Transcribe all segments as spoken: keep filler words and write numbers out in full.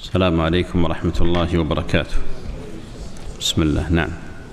السلام عليكم ورحمة الله وبركاته. بسم الله. نعم.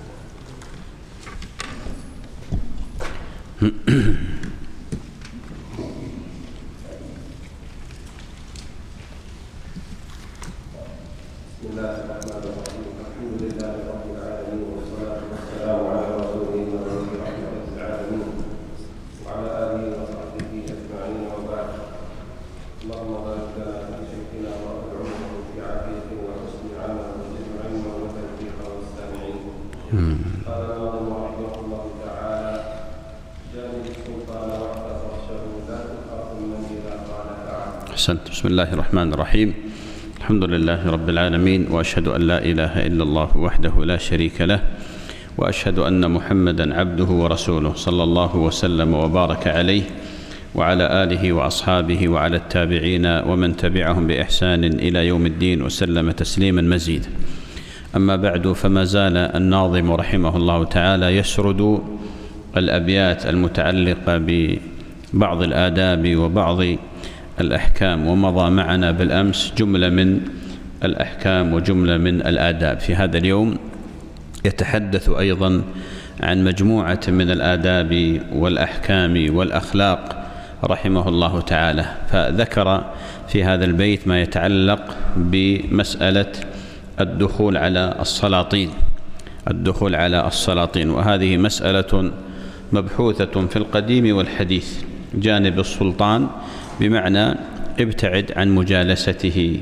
بسم الله الرحمن الرحيم. الحمد لله رب العالمين والصلاة والسلام على رسوله ونبيه رحمة العالمين وعلى آله وصحبه أجمعين وبعد. اللهم بارك لنا في شيخنا وأطل عمره في عافية وحسن عمل وزد علما وتوفيقا والسامعين. قال الناظم رحمه الله تعالى: جانب السلطان واحفظ رشه لا تخاف من إذا قال تعالى. أحسنت. بسم الله الرحمن الرحيم. الحمد لله رب العالمين، وأشهد أن لا إله إلا الله وحده لا شريك له، وأشهد أن محمدا عبده ورسوله صلى الله وسلم وبارك عليه وعلى آله وأصحابه وعلى التابعين ومن تبعهم بإحسان إلى يوم الدين وسلم تسليما مزيدا. أما بعد، فما زال الناظم رحمه الله تعالى يسرد الأبيات المتعلقة ببعض الآداب وبعض الأحكام، ومضى معنا بالأمس جملة من الأحكام وجملة من الآداب. في هذا اليوم يتحدث أيضا عن مجموعة من الآداب والأحكام والأخلاق رحمه الله تعالى. فذكر في هذا البيت ما يتعلق بمسألة الدخول على السلاطين الدخول على السلاطين وهذه مسألة مبحوثة في القديم والحديث. جانب السلطان بمعنى ابتعد عن مجالسته،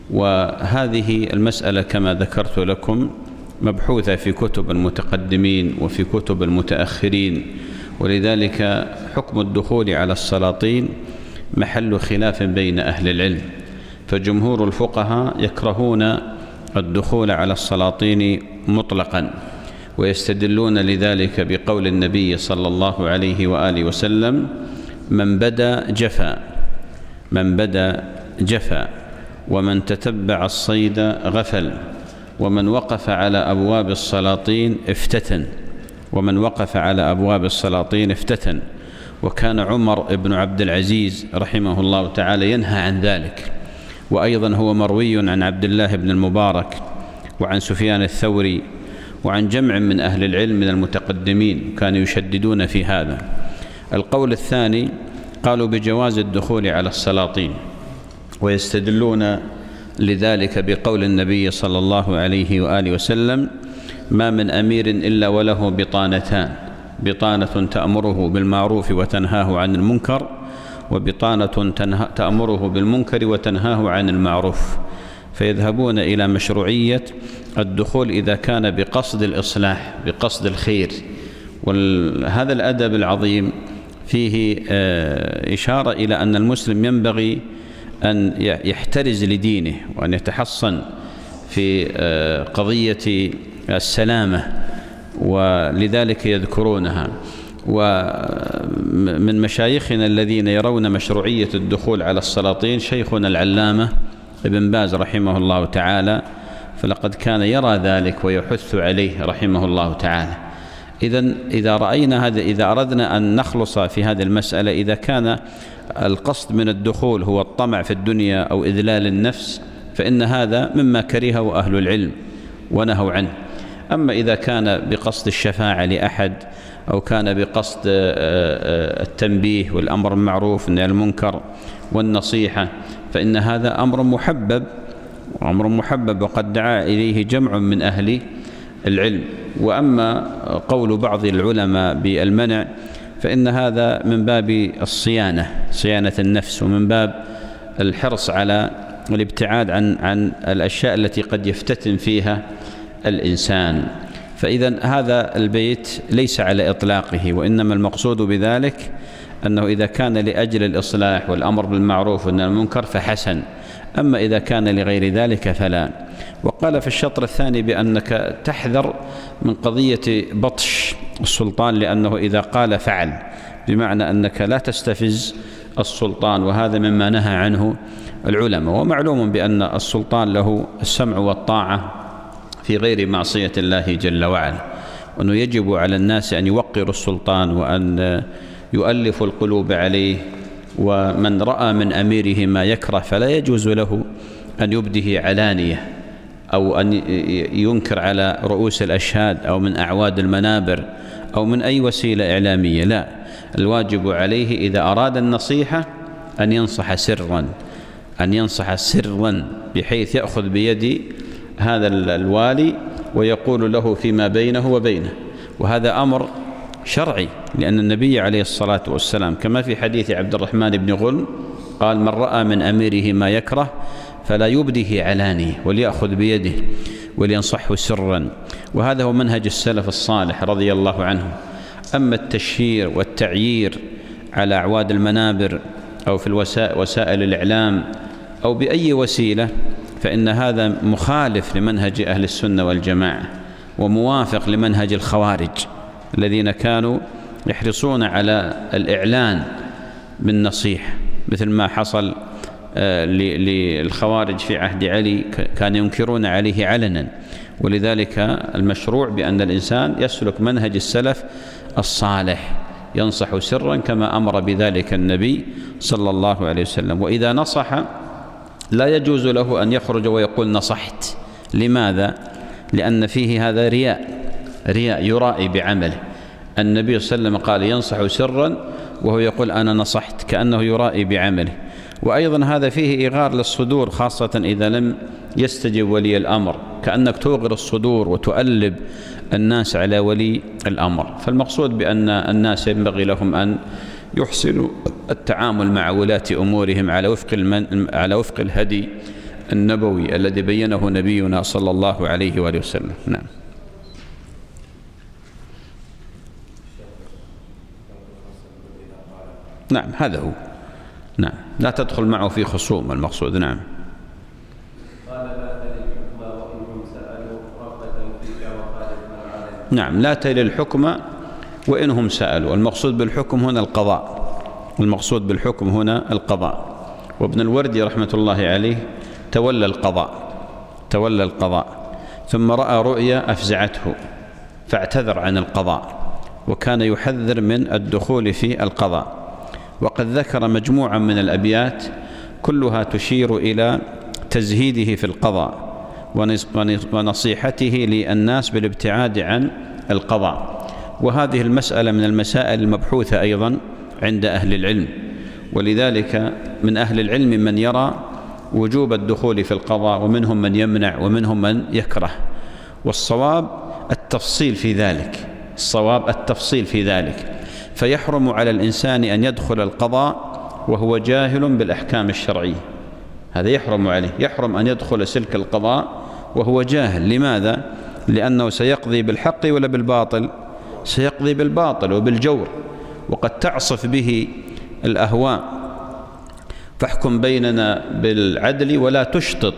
وهذه المسألة كما ذكرت لكم مبحوثة في كتب المتقدمين وفي كتب المتأخرين، ولذلك حكم الدخول على السلاطين محل خلاف بين أهل العلم. فجمهور الفقهاء يكرهون الدخول على السلاطين مطلقا، ويستدلون لذلك بقول النبي صلى الله عليه وآله وسلم: من بدا جفا من بدا جفا ومن تتبع الصيد غفل ومن وقف على أبواب السلاطين افتتن ومن وقف على أبواب السلاطين افتتن وكان عمر بن عبد العزيز رحمه الله تعالى ينهى عن ذلك. وأيضا هو مروي عن عبد الله بن المبارك وعن سفيان الثوري وعن جمع من أهل العلم من المتقدمين كانوا يشددون في هذا. القول الثاني قالوا بجواز الدخول على السلاطين، ويستدلون لذلك بقول النبي صلى الله عليه وآله وسلم: ما من أمير إلا وله بطانتان، بطانة تأمره بالمعروف وتنهاه عن المنكر، وبطانة تأمره بالمنكر وتنهاه عن المعروف. فيذهبون إلى مشروعية الدخول إذا كان بقصد الإصلاح، بقصد الخير. وهذا الأدب العظيم فيه إشارة إلى أن المسلم ينبغي أن يحترز لدينه وأن يتحصن في قضية السلامة، ولذلك يذكرونها. ومن مشايخنا الذين يرون مشروعية الدخول على السلاطين شيخنا العلامة ابن باز رحمه الله تعالى، فلقد كان يرى ذلك ويحث عليه رحمه الله تعالى. إذن إذا رأينا هذا، إذا أردنا أن نخلص في هذه المسألة، إذا كان القصد من الدخول هو الطمع في الدنيا أو إذلال النفس، فإن هذا مما كرهه أهل العلم ونهوا عنه. أما إذا كان بقصد الشفاعة لأحد أو كان بقصد التنبيه والأمر بالمعروف والنهي عن المنكر والنصيحة، فإن هذا أمر محبب أمر محبب وقد دعا إليه جمع من أهل العلم. وأما قول بعض العلماء بالمنع فإن هذا من باب الصيانة، صيانة النفس، ومن باب الحرص على الابتعاد عن عن الأشياء التي قد يفتتن فيها الإنسان. فإذا هذا البيت ليس على إطلاقه، وإنما المقصود بذلك أنه إذا كان لأجل الإصلاح والأمر بالمعروف والنهي عن المنكر فحسن، أما إذا كان لغير ذلك فلا. وقال في الشطر الثاني بأنك تحذر من قضية بطش السلطان، لأنه إذا قال فعل، بمعنى أنك لا تستفز السلطان، وهذا مما نهى عنه العلماء. ومعلوم بأن السلطان له السمع والطاعة في غير معصية الله جل وعلا، وأنه يجب على الناس أن يوقروا السلطان وأن يؤلفوا القلوب عليه، ومن رأى من أميره ما يكره فلا يجوز له أن يبده علانية أو أن ينكر على رؤوس الأشهاد أو من أعواد المنابر أو من أي وسيلة إعلامية، لا، الواجب عليه إذا أراد النصيحة أن ينصح سرا، أن ينصح سرا بحيث يأخذ بيد هذا الوالي ويقول له فيما بينه وبينه. وهذا أمر شرعي، لأن النبي عليه الصلاة والسلام كما في حديث عبد الرحمن بن غلم قال: من رأى من أميره ما يكره فلا يبده علانية، وليأخذ بيده ولينصحه سرا. وهذا هو منهج السلف الصالح رضي الله عنهم. أما التشهير والتعيير على أعواد المنابر أو في وسائل الإعلام أو بأي وسيلة فإن هذا مخالف لمنهج أهل السنة والجماعة، وموافق لمنهج الخوارج الذين كانوا يحرصون على الإعلان بالنصيحة، مثل ما حصل للخوارج في عهد علي، كانوا ينكرون عليه علنا. ولذلك المشروع بأن الإنسان يسلك منهج السلف الصالح، ينصح سرا كما أمر بذلك النبي صلى الله عليه وسلم. وإذا نصح لا يجوز له أن يخرج ويقول نصحت. لماذا؟ لأن فيه هذا رياء، رياء يرائي بعمله. النبي صلى الله عليه وسلم قال: ينصح سرا وهو يقول أنا نصحت، كأنه يرائي بعمله. وأيضا هذا فيه إغار للصدور، خاصة إذا لم يستجب ولي الأمر، كأنك توغر الصدور وتؤلب الناس على ولي الأمر. فالمقصود بأن الناس ينبغي لهم أن يحسنوا التعامل مع ولاة أمورهم على وفق المن... على وفق الهدي النبوي الذي بينه نبينا صلى الله عليه وآله وسلم. نعم. نعم هذا هو. نعم، لا تدخل معه في خصوم المقصود. نعم. نعم، لا تلي الحكم وإنهم سألوا. المقصود بالحكم هنا القضاء، المقصود بالحكم هنا القضاء. وابن الوردي رحمة الله عليه تولى القضاء، تولى القضاء ثم رأى رؤيا أفزعته فاعتذر عن القضاء، وكان يحذر من الدخول في القضاء. وقد ذكر مجموعة من الأبيات كلها تشير إلى تزهيده في القضاء ونصيحته للناس بالابتعاد عن القضاء. وهذه المسألة من المسائل المبحوثة أيضا عند أهل العلم، ولذلك من أهل العلم من يرى وجوب الدخول في القضاء، ومنهم من يمنع، ومنهم من يكره. والصواب التفصيل في ذلك، الصواب التفصيل في ذلك. فيحرم على الإنسان أن يدخل القضاء وهو جاهل بالأحكام الشرعية، هذا يحرم عليه، يحرم أن يدخل سلك القضاء وهو جاهل. لماذا؟ لأنه سيقضي بالحق ولا بالباطل؟ سيقضي بالباطل وبالجور، وقد تعصف به الأهواء. فاحكم بيننا بالعدل ولا تشطط.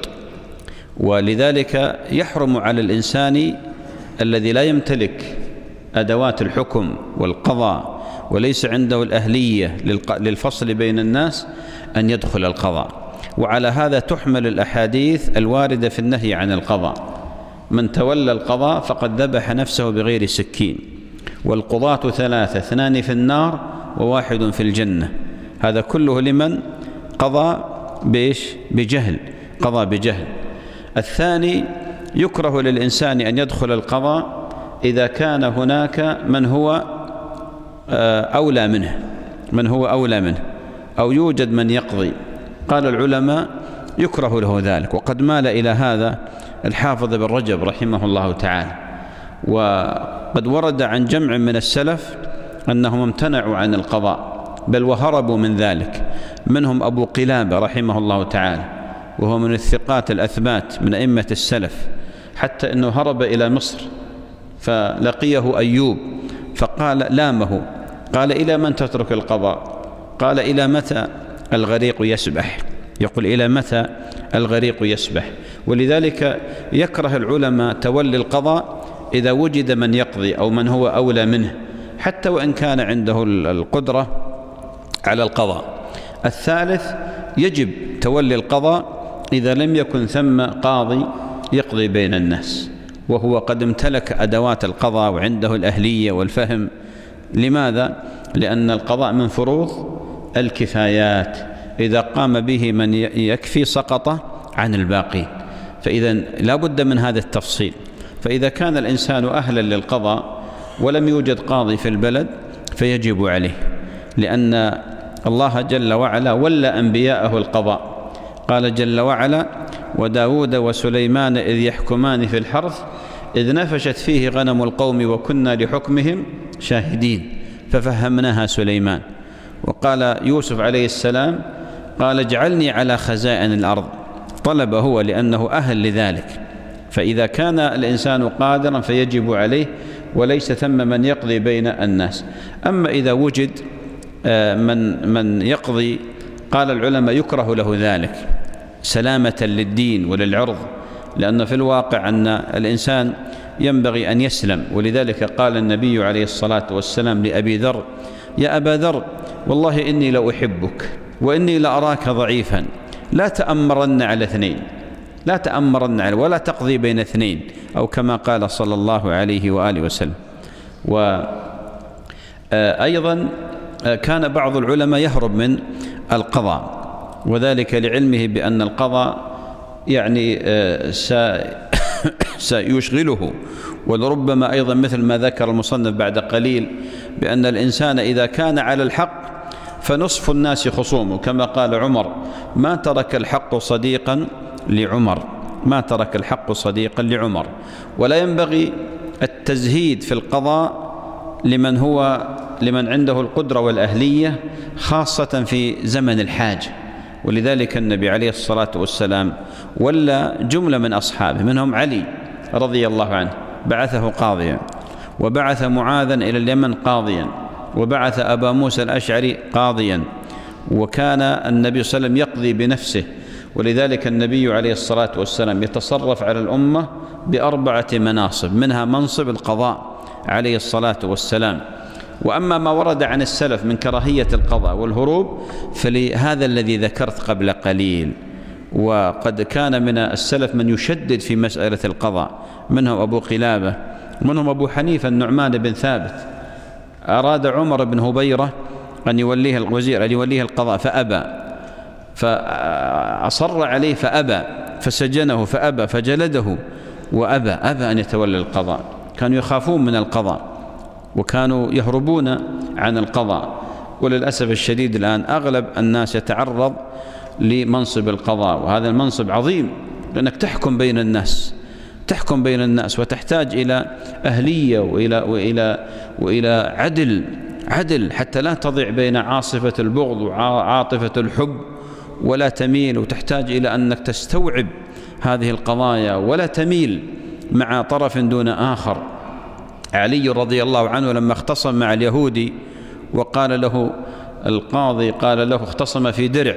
ولذلك يحرم على الإنسان الذي لا يمتلك أدوات الحكم والقضاء وليس عنده الأهلية للفصل بين الناس أن يدخل القضاء. وعلى هذا تحمل الأحاديث الواردة في النهي عن القضاء. من تولى القضاء فقد ذبح نفسه بغير سكين، والقضاة ثلاثة، اثنان في النار وواحد في الجنة. هذا كله لمن قضى بإيش؟ بجهل، قضى بجهل. الثاني يكره للإنسان أن يدخل القضاء إذا كان هناك من هو أولى منه، من هو أولى منه، أو يوجد من يقضي. قال العلماء يكره له ذلك، وقد مال إلى هذا الحافظ بن رجب رحمه الله تعالى. وقد ورد عن جمع من السلف أنهم امتنعوا عن القضاء بل وهربوا من ذلك، منهم أبو قلابة رحمه الله تعالى، وهو من الثقات الأثبات من أئمة السلف، حتى أنه هرب إلى مصر فلقيه أيوب فقال لامه، قال إلى من تترك القضاء؟ قال إلى متى الغريق يسبح؟ يقول إلى متى الغريق يسبح؟ ولذلك يكره العلماء تولي القضاء إذا وجد من يقضي أو من هو أولى منه، حتى وإن كان عنده القدرة على القضاء. الثالث يجب تولي القضاء إذا لم يكن ثم قاضي يقضي بين الناس، وهو قد امتلك أدوات القضاء وعنده الأهلية والفهم. لماذا؟ لأن القضاء من فروض الكفايات، إذا قام به من يكفي سقط عن الباقين. فإذا لا بد من هذا التفصيل. فإذا كان الإنسان أهلا للقضاء ولم يوجد قاضي في البلد فيجب عليه، لأن الله جل وعلا ولى أنبياءه القضاء. قال جل وعلا: وداود وسليمان إذ يحكمان في الحرث إذ نفشت فيه غنم القوم وكنا لحكمهم شاهدين ففهمناها سليمان. وقال يوسف عليه السلام: قال اجعلني على خزائن الأرض، طلب هو لأنه أهل لذلك. فإذا كان الإنسان قادرا فيجب عليه، وليس ثم من يقضي بين الناس. أما إذا وجد من من يقضي، قال العلماء يكره له ذلك سلامة للدين وللعرض، لأن في الواقع أن الإنسان ينبغي أن يسلم. ولذلك قال النبي عليه الصلاة والسلام لأبي ذر: يا أبا ذر، والله إني لأحبك وإني لأراك ضعيفا، لا تأمرن على اثنين، لا تأمرن على ولا تقضي بين اثنين، أو كما قال صلى الله عليه وآله وسلم. وأيضا كان بعض العلماء يهرب من القضاء، وذلك لعلمه بأن القضاء يعني سيشغله. ولربما أيضا مثل ما ذكر المصنف بعد قليل بأن الإنسان إذا كان على الحق فنصف الناس خصومه، كما قال عمر: ما ترك الحق صديقا لعمر، ما ترك الحق صديقا لعمر. ولا ينبغي التزهيد في القضاء لمن هو لمن عنده القدرة والأهلية، خاصة في زمن الحاجة. ولذلك النبي عليه الصلاة والسلام ولى جملة من أصحابه، منهم علي رضي الله عنه بعثه قاضيا، وبعث معاذا إلى اليمن قاضيا، وبعث أبا موسى الأشعري قاضيا، وكان النبي صلى الله عليه وسلم يقضي بنفسه. ولذلك النبي عليه الصلاة والسلام يتصرف على الأمة بأربعة مناصب، منها منصب القضاء عليه الصلاة والسلام. وأما ما ورد عن السلف من كراهية القضاء والهروب فلهذا الذي ذكرت قبل قليل. وقد كان من السلف من يشدد في مسألة القضاء، منهم أبو قلابة، منهم أبو حنيفة النعمان بن ثابت. أراد عمر بن هبيرة أن يوليه الوزير أن يوليه القضاء فأبى، فأصر عليه فأبى، فسجنه فأبى، فجلده وأبى أبى أن يتولى القضاء. كانوا يخافون من القضاء وكانوا يهربون عن القضاء. وللأسف الشديد الآن أغلب الناس يتعرض لمنصب القضاء، وهذا المنصب عظيم، لأنك تحكم بين الناس، تحكم بين الناس، وتحتاج إلى أهلية وإلى وإلى وإلى عدل عدل حتى لا تضيع بين عاصفة البغض وعاطفة الحب، ولا تميل، وتحتاج إلى أنك تستوعب هذه القضايا ولا تميل مع طرف دون آخر. علي رضي الله عنه لما اختصم مع اليهودي وقال له القاضي، قال له اختصم في درع،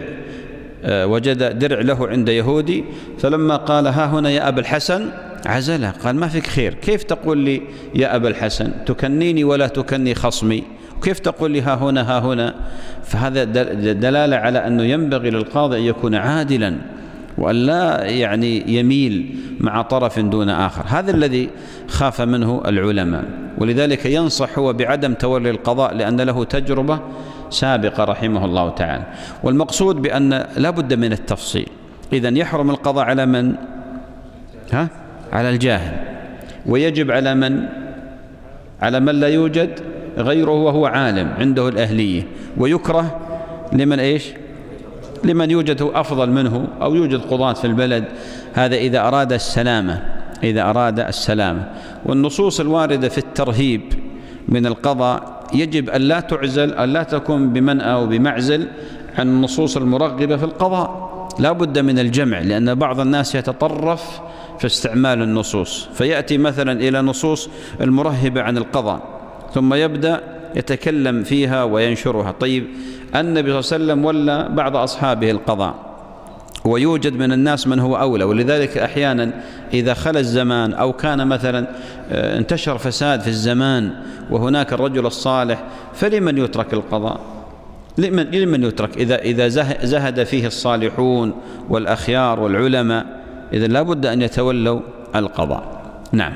وجد درع له عند يهودي، فلما قال ها هنا يا أبا الحسن عزله، قال ما فيك خير، كيف تقول لي يا أبا الحسن، تكنيني ولا تكني خصمي، وكيف تقول لي ها هنا ها هنا. فهذا دلالة على أنه ينبغي للقاضي أن يكون عادلا، وأن لا يعني يميل مع طرف دون آخر. هذا الذي خاف منه العلماء، ولذلك ينصح هو بعدم تولي القضاء لأن له تجربة سابقة رحمه الله تعالى. والمقصود بأن لا بد من التفصيل. إذن يحرم القضاء على من؟ ها؟ على الجاهل. ويجب على من؟ على من لا يوجد غيره وهو عالم عنده الأهلية. ويكره لمن إيش؟ لمن يوجد أفضل منه أو يوجد قضاة في البلد. هذا إذا أراد السلامة، إذا أراد السلامة. والنصوص الواردة في الترهيب من القضاء يجب أن لا تعزل، أن لا تكون بمنأى أو بمعزل عن النصوص المرغبة في القضاء. لا بد من الجمع، لأن بعض الناس يتطرف في استعمال النصوص، فيأتي مثلا إلى نصوص المرهبة عن القضاء ثم يبدأ يتكلم فيها وينشرها. طيب النبي صلى الله عليه وسلم ولى بعض أصحابه القضاء، ويوجد من الناس من هو أولى. ولذلك أحيانا إذا خلى الزمان أو كان مثلا انتشر فساد في الزمان وهناك الرجل الصالح، فلمن يترك القضاء؟ لمن, لمن يترك؟ إذا, إذا زهد فيه الصالحون والأخيار والعلماء، إذا لا بد أن يتولوا القضاء. نعم.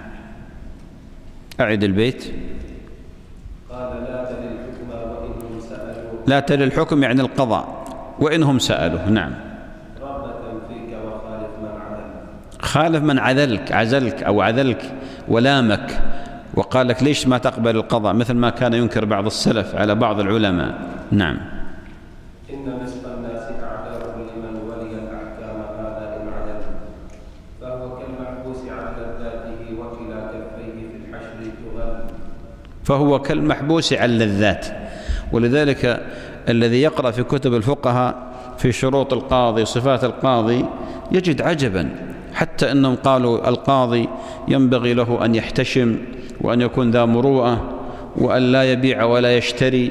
أعد البيت. قال لا تلي الحكم وإنهم سألوا. لا تلي الحكم يعني القضاء وإنهم سألوا. نعم. رغبة فيك خالف من عذلك عزلك أو عذلك ولامك وقال لك ليش ما تقبل القضاء، مثل ما كان ينكر بعض السلف على بعض العلماء. نعم. إن نصف الناس أعذار لمن ولي الأحكام هذا إن عدل، فهو كالمحبوس عن لذاته وكلا كفيه في الحشر تغل. فهو كالمحبوس عن لذات. ولذلك الذي يقرأ في كتب الفقهاء في شروط القاضي وصفات القاضي يجد عجبا، حتى أنهم قالوا القاضي ينبغي له أن يحتشم وأن يكون ذا مروءة وأن لا يبيع ولا يشتري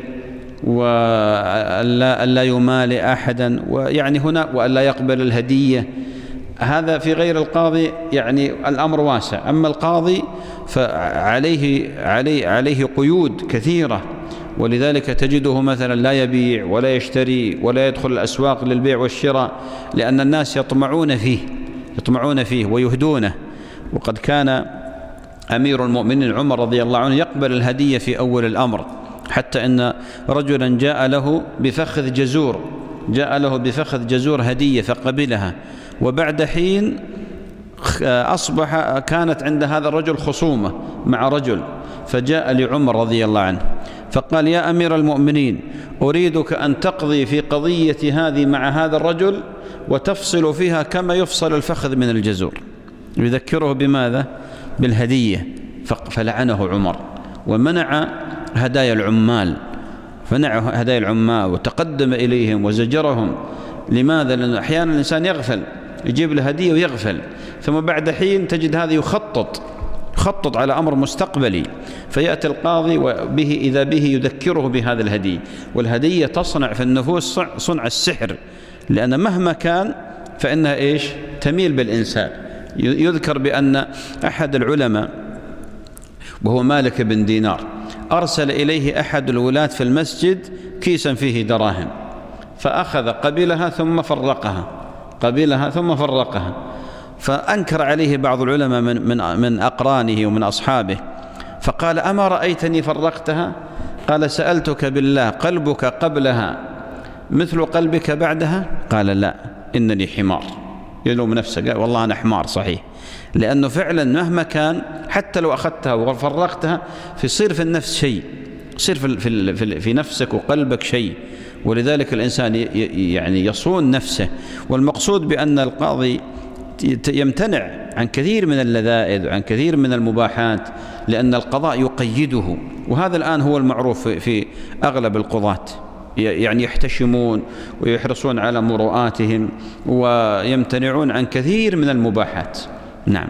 وأن لا يمالي أحدا، ويعني هنا وأن لا يقبل الهدية. هذا في غير القاضي يعني الأمر واسع. أما القاضي فعليه عليه عليه قيود كثيرة، ولذلك تجده مثلا لا يبيع ولا يشتري ولا يدخل الأسواق للبيع والشراء، لأن الناس يطمعون فيه يطمعون فيه ويهدونه. وقد كان أمير المؤمنين عمر رضي الله عنه يقبل الهدية في أول الأمر، حتى أن رجلا جاء له بفخذ جزور جاء له بفخذ جزور هدية فقبلها، وبعد حين أصبح كانت عند هذا الرجل خصومة مع رجل، فجاء لعمر رضي الله عنه فقال: يا أمير المؤمنين، أريدك أن تقضي في قضية هذه مع هذا الرجل وتفصل فيها كما يفصل الفخذ من الجزور. يذكره بماذا؟ بالهدية. فلعنه عمر ومنع هدايا العمال فمنع هدايا العمال وتقدم إليهم وزجرهم. لماذا؟ لأن أحيانا الإنسان يغفل، يجيب له هدية ويغفل، ثم بعد حين تجد هذا يخطط يخطط على أمر مستقبلي، فيأتي القاضي وبه إذا به يذكره بهذا الهدي. والهدية تصنع في النفوس صنع السحر، لأن مهما كان فإنها إيش؟ تميل بالإنسان. يذكر بأن أحد العلماء وهو مالك بن دينار أرسل إليه أحد الولاة في المسجد كيسا فيه دراهم، فأخذ قبلها ثم فرقها قبلها ثم فرقها فأنكر عليه بعض العلماء من, من, من أقرانه ومن أصحابه، فقال: أما رأيتني فرقتها؟ قال: سألتك بالله، قلبك قبلها مثل قلبك بعدها؟ قال: لا، إنني حمار. يلوم نفسه، قال: والله أنا حمار صحيح، لأنه فعلا مهما كان حتى لو أخذتها وفرقتها فيصير في النفس شيء، يصير في, في, في, في نفسك وقلبك شيء. ولذلك الإنسان يعني يصون نفسه. والمقصود بأن القاضي يمتنع عن كثير من اللذائذ وعن كثير من المباحات، لأن القضاء يقيده. وهذا الآن هو المعروف في أغلب القضاة، يعني يحتشمون ويحرصون على مروءاتهم ويمتنعون عن كثير من المباحات. نعم.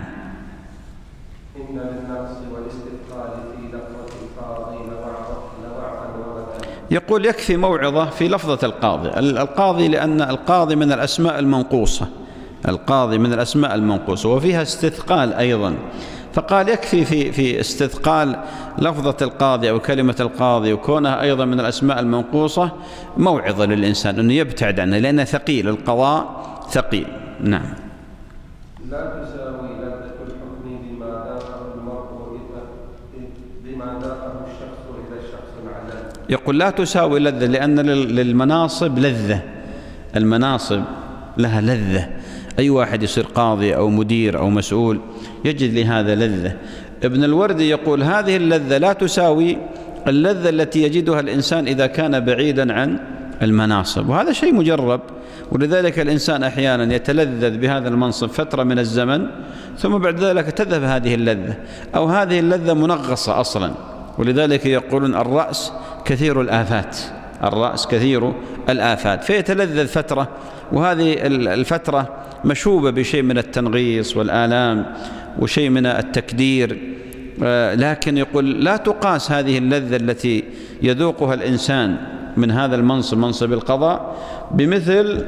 إن للنقص والاستثقال في لفظة القاضي نوعا ومثلا. يقول يكفي موعظة في لفظة القاضي. القاضي لأن القاضي من الأسماء المنقوصة القاضي من الأسماء المنقوصة وفيها استثقال أيضا، فقال يكفي في في استثقال لفظة القاضي أو كلمة القاضي وكونها أيضا من الأسماء المنقوصة موعظة للإنسان أنه يبتعد عنها، لأنه ثقيل، القضاء ثقيل. نعم. لا تساوي لذة الحكم بما ذاقه المرء بما ذاقه الشخص إذا الشخص عدل. يقول لا تساوي لذة، لأن للمناصب لذة، المناصب لها لذة. أي واحد يصير قاضي أو مدير أو مسؤول يجد لهذا لذة. ابن الوردي يقول هذه اللذة لا تساوي اللذة التي يجدها الإنسان إذا كان بعيدا عن المناصب، وهذا شيء مجرب. ولذلك الإنسان أحيانا يتلذذ بهذا المنصب فترة من الزمن ثم بعد ذلك تذهب هذه اللذة، أو هذه اللذة منغصة أصلا. ولذلك يقولون الرأس كثير الآفات الرأس كثير الآفات فيتلذذ فترة، وهذه الفترة مشوبة بشيء من التنغيص والآلام وشيء من التكدير. لكن يقول لا تقاس هذه اللذة التي يذوقها الإنسان من هذا المنصب، منصب القضاء، بمثل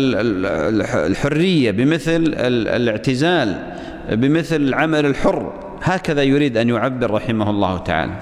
الحرية، بمثل الاعتزال، بمثل العمل الحر. هكذا يريد أن يعبر رحمه الله تعالى.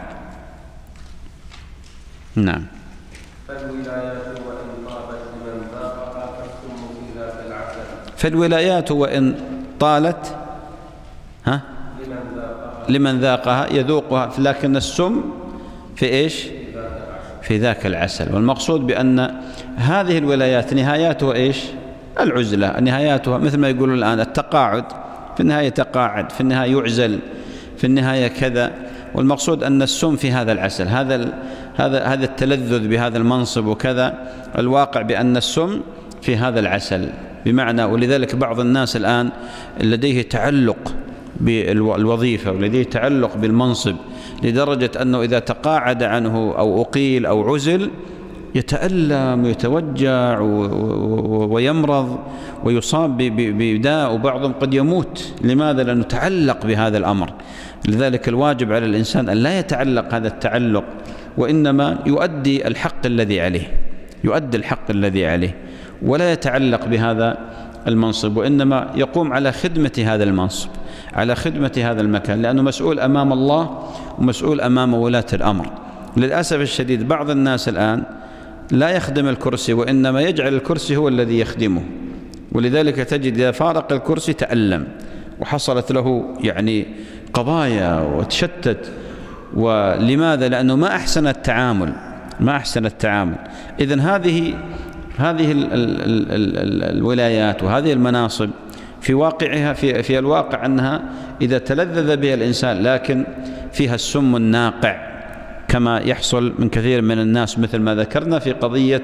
نعم. فالولايات وإن طابت لمن ذاقها فالسم في ذاك العسل. فالولايات وإن طالت ها لمن ذاقها لمن ذاقها يذوقها، لكن السم في إيش؟ في ذاك العسل. والمقصود بأن هذه الولايات نهاياتها إيش؟ العزلة، نهاياتها مثل ما يقولون الآن التقاعد في النهاية يتقاعد، في النهاية يعزل، في النهاية كذا. والمقصود أن السم في هذا العسل، هذا هذا هذا التلذذ بهذا المنصب وكذا. الواقع بأن السم في هذا العسل بمعنى. ولذلك بعض الناس الآن لديه تعلق بالوظيفة ولديه تعلق بالمنصب لدرجة أنه إذا تقاعد عنه أو أقيل أو عزل يتألم ويتوجع ويمرض ويصاب بداء، وبعضهم قد يموت. لماذا؟ لأنه تعلق بهذا الأمر. لذلك الواجب على الإنسان أن لا يتعلق هذا التعلق، وإنما يؤدي الحق الذي عليه، يؤدي الحق الذي عليه، ولا يتعلق بهذا المنصب، وإنما يقوم على خدمة هذا المنصب، على خدمة هذا المكان، لأنه مسؤول أمام الله ومسؤول أمام ولاة الأمر. للأسف الشديد بعض الناس الآن لا يخدم الكرسي، وإنما يجعل الكرسي هو الذي يخدمه. ولذلك تجد إذا فارق الكرسي تألم وحصلت له يعني قضايا وتشتت. ولماذا؟ لأنه ما أحسن التعامل، ما أحسن التعامل. إذن هذه هذه ال ال ال ال الولايات وهذه المناصب في واقعها في في الواقع أنها إذا تلذذ بها الإنسان لكن فيها السم الناقع، كما يحصل من كثير من الناس مثل ما ذكرنا في قضية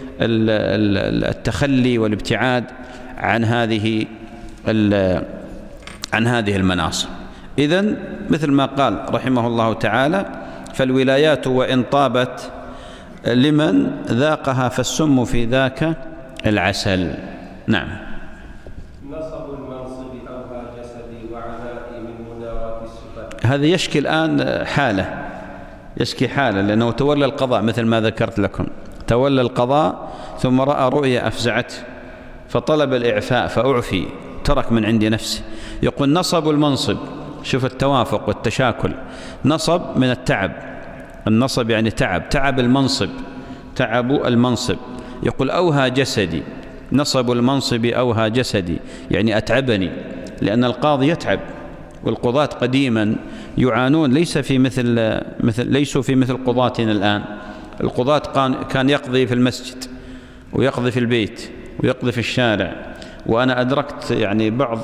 التخلي والابتعاد عن هذه عن هذه المناصب. إذن مثل ما قال رحمه الله تعالى: فالولايات وإن طابت لمن ذاقها فالسم في ذاك العسل. نعم. نصب المنصب أوهى جسدي وعنائي من منارات السفل. هذا يشكي الآن حالة، يشكي حالة لأنه تولى القضاء مثل ما ذكرت لكم، تولى القضاء ثم رأى رؤيا أفزعته فطلب الإعفاء فأعفي، ترك من عند نفسه. يقول نصب المنصب، شوف التوافق والتشاكل. نصب من التعب، النصب يعني تعب، تعب المنصب، تعب المنصب. يقول أوهى جسدي، نصب المنصب أوهى جسدي يعني أتعبني، لأن القاضي يتعب، والقضاة قديما يعانون، ليس في مثل مثل ليسوا في مثل قضاتنا الآن. القضاة كان يقضي في المسجد ويقضي في البيت ويقضي في الشارع. وأنا أدركت يعني بعض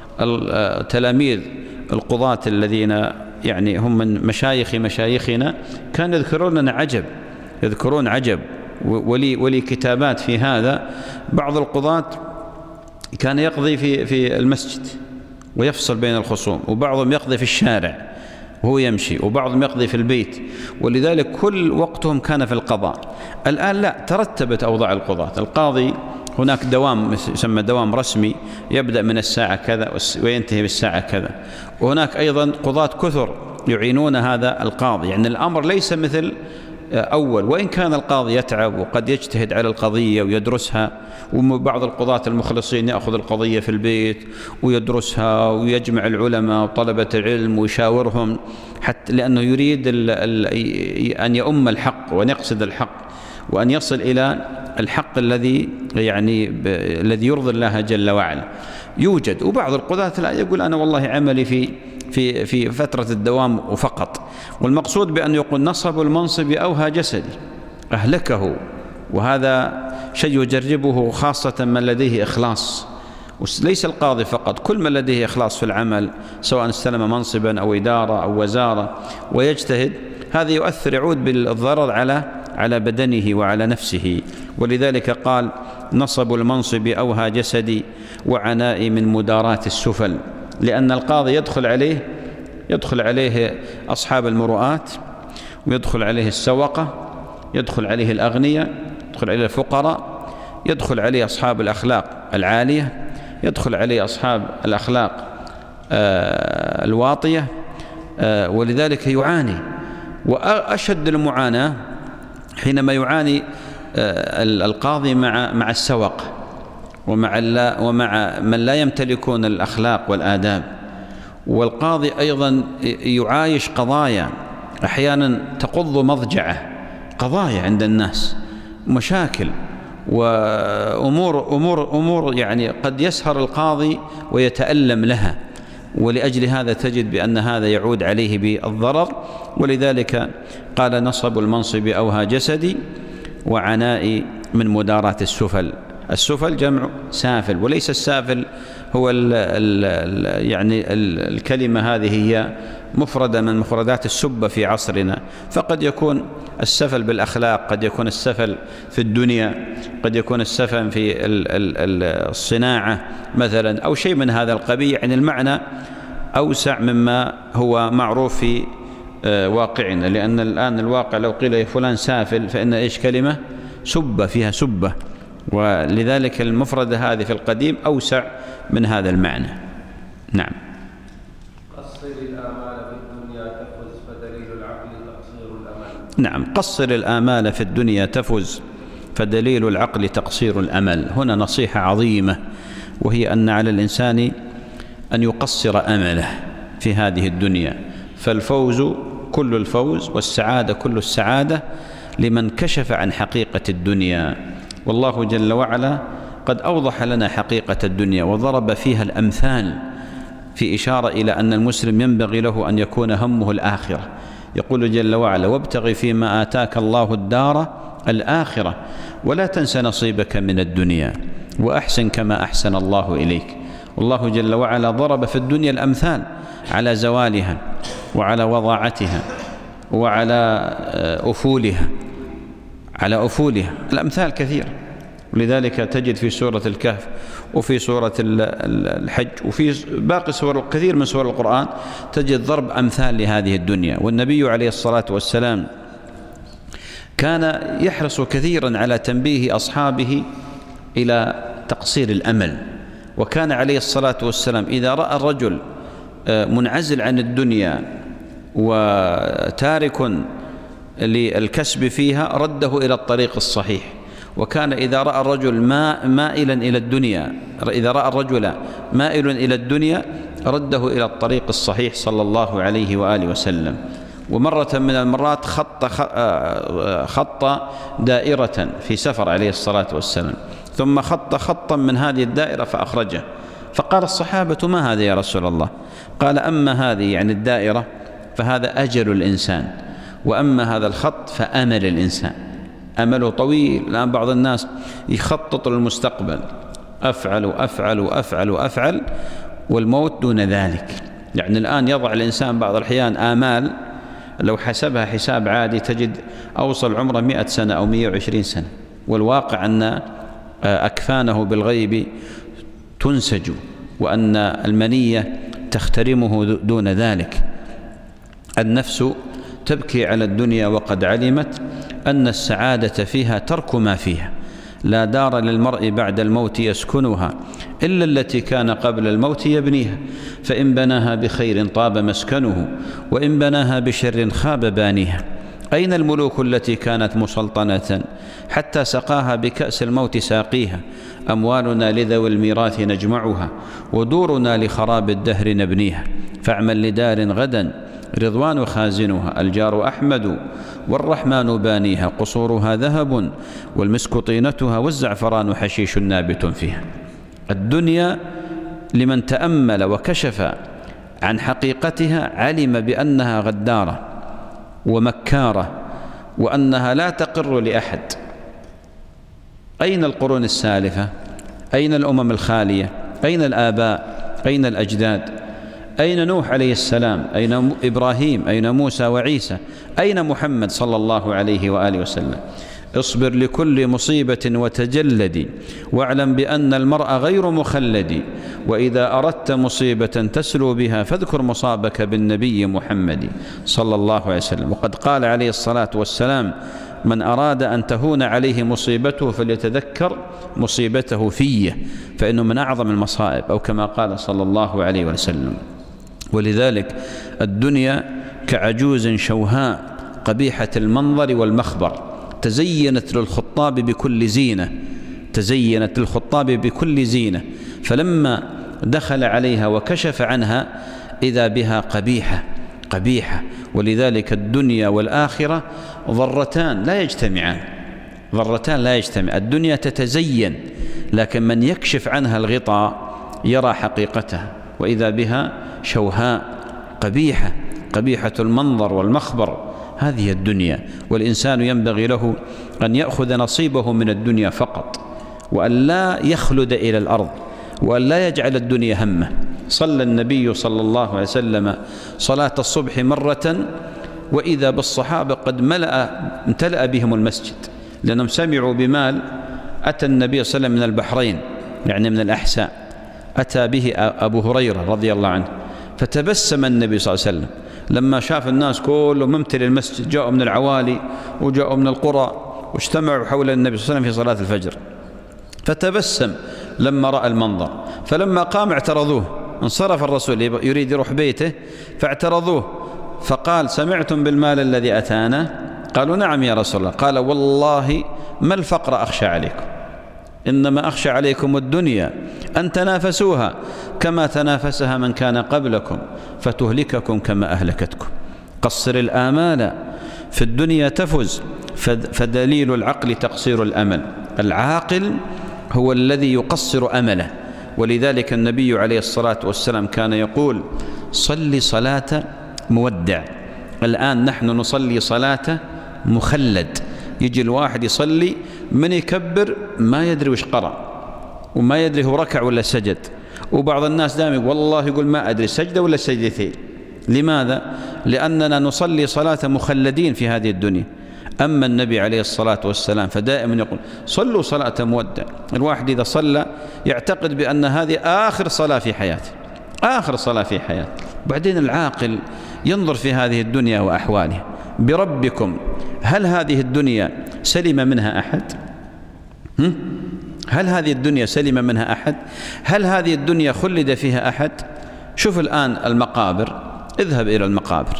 تلاميذ القضاة الذين يعني هم من مشايخ مشايخنا كانوا يذكرون لنا عجب، يذكرون عجب، ولي ولي كتابات في هذا. بعض القضاة كان يقضي في في المسجد ويفصل بين الخصوم، وبعضهم يقضي في الشارع وهو يمشي، وبعضهم يقضي في البيت، ولذلك كل وقتهم كان في القضاء. الآن لا، ترتبت أوضاع القضاة. القاضي هناك دوام يسمى دوام رسمي، يبدأ من الساعة كذا وينتهي بالساعة كذا. وهناك أيضا قضاة كثر يعينون هذا القاضي. يعني الأمر ليس مثل أول، وإن كان القاضي يتعب وقد يجتهد على القضية ويدرسها. وبعض القضاة المخلصين يأخذ القضية في البيت ويدرسها ويجمع العلماء وطلبة العلم ويشاورهم، حتى لأنه يريد أن يؤم الحق وأن يقصد الحق وأن يصل إلى الحق الذي يعني الذي يرضي الله جل وعلا. يوجد. وبعض القضاة لا، يقول أنا والله عملي في في في فترة الدوام وفقط. والمقصود بأن يقول نصب المنصب أوهى جسدي، أهلكه. وهذا شيء يجربه خاصة من لديه إخلاص، وليس القاضي فقط، كل من لديه إخلاص في العمل سواء استلم منصبا أو إدارة أو وزارة ويجتهد، هذا يؤثر، يعود بالضرر على على بدنه وعلى نفسه. ولذلك قال نصب المنصب أوهى جسدي وعنائي من مداراة السفل، لأن القاضي يدخل عليه يدخل عليه أصحاب المروءات، ويدخل عليه السوقة، يدخل عليه الأغنياء، يدخل عليه الفقراء، يدخل عليه أصحاب الأخلاق العالية، يدخل عليه أصحاب الأخلاق آه الواطية. آه ولذلك يعاني. وأشد المعاناة حينما يعاني آه القاضي مع مع السوق ومع ومع من لا يمتلكون الأخلاق والآداب. والقاضي أيضا يعايش قضايا أحيانا تقض مضجعه، قضايا عند الناس، مشاكل وأمور أمور أمور يعني قد يسهر القاضي ويتألم لها. ولأجل هذا تجد بأن هذا يعود عليه بالضرر. ولذلك قال نصب المنصب أوهى جسدي وعنائي من مداراة السفل. السفل جمع سافل، وليس السافل هو ال ال يعني ال الكلمة هذه هي مفردة من مفردات السبة في عصرنا، فقد يكون السفل بالأخلاق، قد يكون السفل في الدنيا، قد يكون السفل في الصناعة مثلا أو شيء من هذا القبيل. يعني المعنى أوسع مما هو معروف في واقعنا، لأن الآن الواقع لو قيل يا فلان سافل فإن إيش كلمة سبة فيها سبة، ولذلك المفردة هذه في القديم أوسع من هذا المعنى. نعم. قصر الآمال في الدنيا تفز فدليل العقل تقصير الأمل. نعم، قصر الآمال في الدنيا تفز فدليل العقل تقصير الأمل. هنا نصيحة عظيمة، وهي أن على الإنسان أن يقصر أمله في هذه الدنيا، فالفوز كل الفوز والسعادة كل السعادة لمن كشف عن حقيقة الدنيا. والله جل وعلا قد أوضح لنا حقيقة الدنيا وضرب فيها الأمثال في إشارة إلى أن المسلم ينبغي له أن يكون همه الآخرة. يقول جل وعلا: وابتغ فيما آتاك الله الدار الآخرة ولا تنس نصيبك من الدنيا وأحسن كما أحسن الله إليك. والله جل وعلا ضرب في الدنيا الأمثال على زوالها وعلى وضاعتها وعلى أفولها، على أفولها الأمثال كثيرة. ولذلك تجد في سورة الكهف وفي سورة الحج وفي باقي سور كثير من سور القرآن تجد ضرب أمثال لهذه الدنيا. والنبي عليه الصلاة والسلام كان يحرص كثيرا على تنبيه أصحابه إلى تقصير الأمل، وكان عليه الصلاة والسلام إذا رأى الرجل منعزل عن الدنيا وتارك للكسب فيها رده إلى الطريق الصحيح. وكان إذا رأى الرجل مائلا إلى الدنيا إذا رأى الرجل مائل إلى الدنيا رده إلى الطريق الصحيح صلى الله عليه وآله وسلم. ومرة من المرات خط خط دائرة في سفر عليه الصلاة والسلام، ثم خط خطا من هذه الدائرة فأخرجه، فقال الصحابة: ما هذا يا رسول الله؟ قال: أما هذه يعني الدائرة فهذا أجل الإنسان، وأما هذا الخط فأمل الإنسان، أمله طويل. الآن بعض الناس يخطط للمستقبل، أفعل وأفعل وأفعل وأفعل والموت دون ذلك. يعني الآن يضع الإنسان بعض الأحيان آمال لو حسبها حساب عادي تجد أوصل عمره مئة سنة أو مئة وعشرين سنة، والواقع أن أكفانه بالغيب تنسج وأن المنية تخترمه دون ذلك. النفس تبكي على الدنيا وقد علمت أن السعادة فيها ترك ما فيها، لا دار للمرء بعد الموت يسكنها إلا التي كان قبل الموت يبنيها، فإن بناها بخير طاب مسكنه وإن بناها بشر خاب بانيها. أين الملوك التي كانت مسلطنة حتى سقاها بكأس الموت ساقيها؟ أموالنا لذوي الميراث نجمعها ودورنا لخراب الدهر نبنيها. فاعمل لدار غدا رضوان خازنها، الجار أحمد والرحمن بانيها، قصورها ذهب والمسك طينتها والزعفران حشيش نابت فيها. الدنيا لمن تأمل وكشف عن حقيقتها علم بأنها غدارة ومكارة وأنها لا تقر لأحد. أين القرون السالفة؟ أين الأمم الخالية؟ أين الآباء؟ أين الأجداد؟ أين نوح عليه السلام؟ أين إبراهيم؟ أين موسى وعيسى؟ أين محمد صلى الله عليه وآله وسلم؟ اصبر لكل مصيبة وتجلدي واعلم بأن المرء غير مخلد، وإذا أردت مصيبة تسلو بها فاذكر مصابك بالنبي محمد صلى الله عليه وسلم. وقد قال عليه الصلاة والسلام: من أراد أن تهون عليه مصيبته فليتذكر مصيبته فيه، فإنه من أعظم المصائب، أو كما قال صلى الله عليه وسلم. ولذلك الدنيا كعجوز شوهاء قبيحة المنظر والمخبر، تزينت للخطاب بكل زينة تزينت للخطاب بكل زينة فلما دخل عليها وكشف عنها إذا بها قبيحة قبيحة. ولذلك الدنيا والآخرة ضرتان لا يجتمعان ضرتان لا يجتمع. الدنيا تتزين، لكن من يكشف عنها الغطاء يرى حقيقتها، وإذا بها شوهاء قبيحة قبيحة المنظر والمخبر. هذه الدنيا، والإنسان ينبغي له أن يأخذ نصيبه من الدنيا فقط، وأن لا يخلد إلى الأرض وأن لا يجعل الدنيا همه. صلى النبي صلى الله عليه وسلم صلاة الصبح مرة وإذا بالصحابة قد ملأ امتلأ بهم المسجد، لأنهم سمعوا بمال أتى النبي صلى الله عليه وسلم من البحرين، يعني من الأحساء، أتى به أبو هريرة رضي الله عنه، فتبسم النبي صلى الله عليه وسلم لما شاف الناس كلهم ممتلئ المسجد، جاءوا من العوالي وجاءوا من القرى واجتمعوا حول النبي صلى الله عليه وسلم في صلاة الفجر، فتبسم لما رأى المنظر. فلما قام اعترضوه، انصرف الرسول يريد يروح بيته فاعترضوه، فقال: سمعتم بالمال الذي أتانا؟ قالوا: نعم يا رسول الله. قال: والله ما الفقر أخشى عليكم، إنما أخشى عليكم الدنيا أن تنافسوها كما تنافسها من كان قبلكم فتهلككم كما أهلكتكم. قصر الآمال في الدنيا تفز، فدليل العقل تقصير الأمل. العاقل هو الذي يقصر أمله، ولذلك النبي عليه الصلاة والسلام كان يقول: صل صلاة مودع. الآن نحن نصلي صلاة مخلد، يجي الواحد يصلي من يكبر ما يدري وش قرأ وما يدري هو ركع ولا سجد، وبعض الناس دائما والله يقول ما أدري سجدة ولا سجدتين. لماذا؟ لأننا نصلي صلاة مخلدين في هذه الدنيا. أما النبي عليه الصلاة والسلام فدائما يقول: صلوا صلاة مودع. الواحد إذا صلى يعتقد بأن هذه آخر صلاة في حياته، آخر صلاة في حياته. بعدين العاقل ينظر في هذه الدنيا وأحوالها. بربكم هل هذه الدنيا سلم منها أحد؟ هم؟ هل هذه الدنيا سلم منها أحد؟ هل هذه الدنيا خلد فيها أحد؟ شوف الآن المقابر، اذهب إلى المقابر،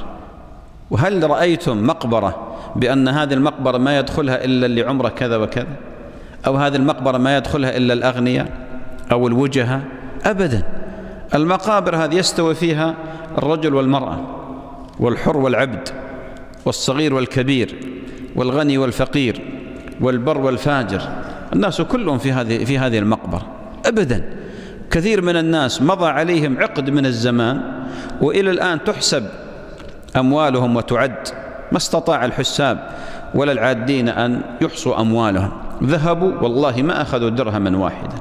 وهل رأيتم مقبرة بأن هذه المقبرة ما يدخلها إلا اللي عمره كذا وكذا، أو هذه المقبرة ما يدخلها إلا الأغنياء أو الوجهة؟ أبدا. المقابر هذه يستوي فيها الرجل والمرأة والحر والعبد والصغير والكبير والغني والفقير والبر والفاجر، الناس كلهم في هذه في هذه المقبرة. أبدا. كثير من الناس مضى عليهم عقد من الزمان وإلى الآن تحسب أموالهم وتعد، ما استطاع الحساب ولا العادين أن يحصوا أموالهم، ذهبوا والله ما أخذوا درهما واحدا.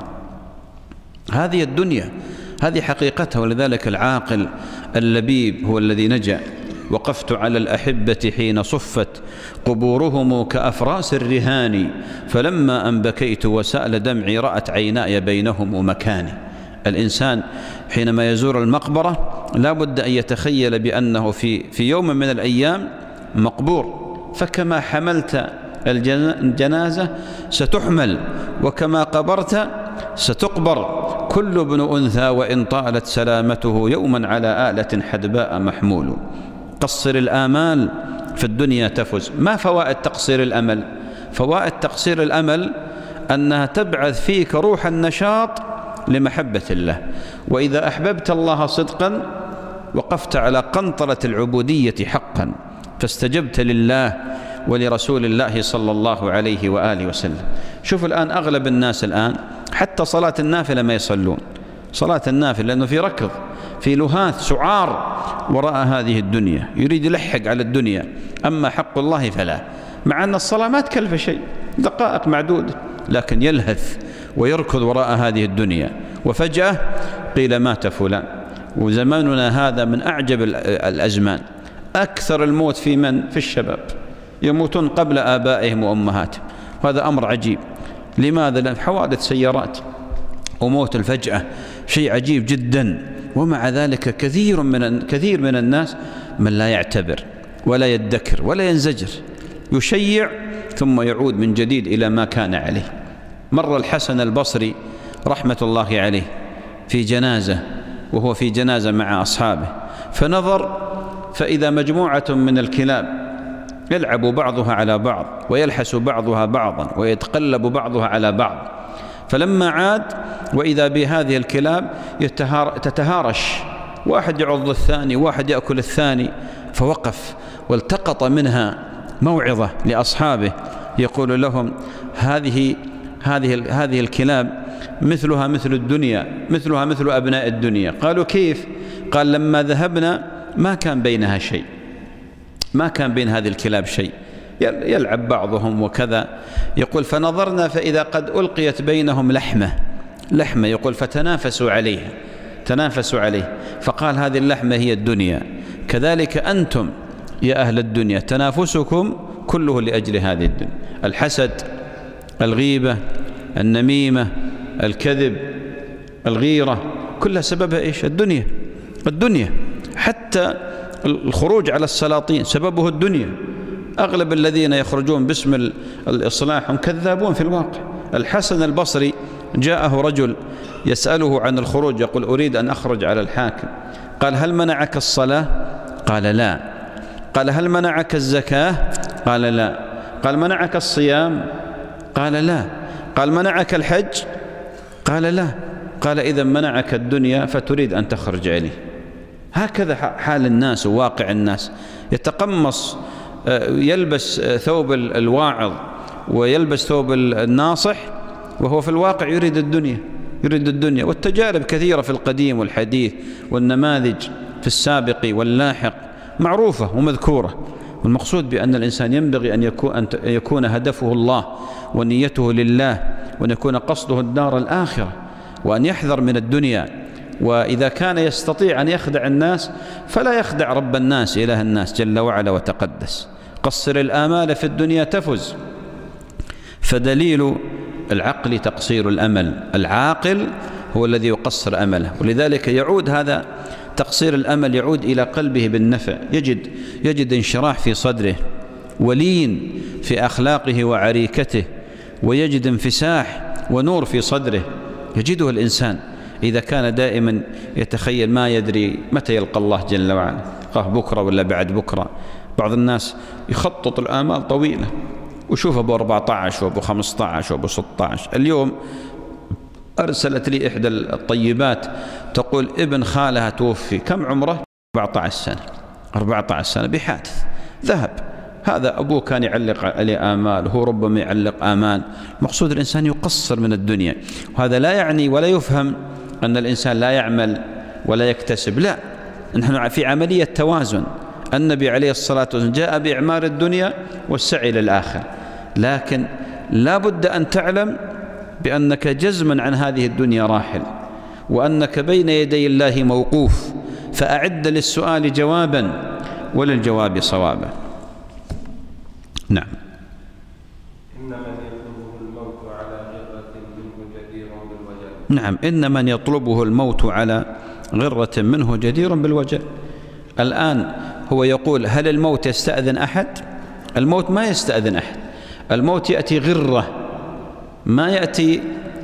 هذه الدنيا، هذه حقيقتها. ولذلك العاقل اللبيب هو الذي نجا. وقفت على الأحبة حين صفت قبورهم كأفراس الرهان، فلما أن بكيت وسأل دمعي رأت عيناي بينهم مكاني. الإنسان حينما يزور المقبرة لا بد أن يتخيل بأنه في, في يوم من الأيام مقبور، فكما حملت الجنازة ستحمل، وكما قبرت ستقبر. كل ابن أنثى وإن طالت سلامته يوما على آلة حدباء محمول. قصر الآمال في الدنيا تفز. ما فوائد تقصير الأمل؟ فوائد تقصير الأمل أنها تبعث فيك روح النشاط لمحبة الله، وإذا أحببت الله صدقا وقفت على قنطرة العبودية حقا، فاستجبت لله ولرسول الله صلى الله عليه وآله وسلم. شوف الآن أغلب الناس الآن حتى صلاة النافلة ما يصلون، صلاة النافلة لأنه في ركض، في لهاث، سعار وراء هذه الدنيا، يريد يلحق على الدنيا. أما حق الله فلا، مع أن الصلاة ما تكلف شيء، دقائق معدودة، لكن يلهث ويركض وراء هذه الدنيا. وفجأة قيل مات فلان. وزماننا هذا من أعجب الأزمان. أكثر الموت في من؟ في الشباب، يموتون قبل آبائهم وأمهاتهم، وهذا أمر عجيب. لماذا؟ لأن حوادث سيارات وموت الفجأة شيء عجيب جدا. ومع ذلك كثير من كثير من الناس من لا يعتبر ولا يدكر ولا ينزجر، يشيع ثم يعود من جديد إلى ما كان عليه. مر الحسن البصري رحمة الله عليه في جنازة، وهو في جنازة مع أصحابه، فنظر فإذا مجموعة من الكلاب يلعب بعضها على بعض ويلحس بعضها بعضا ويتقلب بعضها على بعض. فلما عاد وإذا بهذه الكلاب تتهارش، واحد يعض الثاني، واحد يأكل الثاني. فوقف والتقط منها موعظة لأصحابه يقول لهم: هذه هذه هذه الكلاب مثلها مثل الدنيا، مثلها مثل أبناء الدنيا. قالوا: كيف؟ قال: لما ذهبنا ما كان بينها شيء، ما كان بين هذه الكلاب شيء، يلعب بعضهم وكذا. يقول فنظرنا فإذا قد ألقيت بينهم لحمة لحمة يقول فتنافسوا عليها تنافسوا عليه، فقال هذه اللحمة هي الدنيا، كذلك أنتم يا أهل الدنيا تنافسكم كله لأجل هذه الدنيا. الحسد، الغيبة، النميمة، الكذب، الغيرة، كلها سببها إيش؟ الدنيا. الدنيا حتى الخروج على السلاطين سببه الدنيا. أغلب الذين يخرجون باسم الإصلاح هم كذابون في الواقع. الحسن البصري جاءه رجل يسأله عن الخروج، يقول أريد أن أخرج على الحاكم. قال هل منعك الصلاة؟ قال لا. قال هل منعك الزكاة؟ قال لا. قال منعك الصيام؟ قال لا. قال منعك الحج؟ قال لا. قال إذا منعك الدنيا فتريد أن تخرج عليه. هكذا حال الناس وواقع الناس، يتقمص يلبس ثوب الواعظ ويلبس ثوب الناصح وهو في الواقع يريد الدنيا يريد الدنيا. والتجارب كثيرة في القديم والحديث، والنماذج في السابق واللاحق معروفة ومذكورة. والمقصود بأن الإنسان ينبغي أن يكون, أن يكون هدفه الله ونيته لله، وأن يكون قصده الدار الآخرة، وأن يحذر من الدنيا. وإذا كان يستطيع أن يخدع الناس فلا يخدع رب الناس إله الناس جل وعلا وتقدس. قصر الآمال في الدنيا تفز. فدليل العقل تقصير الأمل. العاقل هو الذي يقصر أمله، ولذلك يعود هذا تقصير الأمل يعود إلى قلبه بالنفع. يجد يجد انشراح في صدره، ولين في أخلاقه وعريكته، ويجد انفساح ونور في صدره يجده الإنسان إذا كان دائما يتخيل ما يدري متى يلقى الله جل وعلا، قاه بكرة ولا بعد بكرة. بعض الناس يخطط الآمال طويلة وشوف أبو أربعة عشر وأبو خمسة عشر وأبو ستة عشر. اليوم أرسلت لي إحدى الطيبات تقول ابن خالها توفي، كم عمره؟ أربعة عشر سنة. أربعة عشر سنة بحادث ذهب. هذا أبوه كان يعلق عليه آمال، وهو ربما يعلق آمال. مقصود الإنسان يقصر من الدنيا، وهذا لا يعني ولا يفهم أن الإنسان لا يعمل ولا يكتسب، لا، نحن في عملية توازن. النبي عليه الصلاة والسلام جاء بإعمار الدنيا والسعي للآخر، لكن لا بد أن تعلم بأنك جزما عن هذه الدنيا راحل، وأنك بين يدي الله موقوف، فأعد للسؤال جوابا وللجواب صوابا. نعم. إن من يطلبه الموت على غرة منه جدير بالوجل. نعم، إن من يطلبه الموت على غرة منه جدير بالوجل. الآن هو يقول هل الموت يستأذن أحد؟ الموت ما يستأذن أحد. الموت يأتي غرة، ما يأتي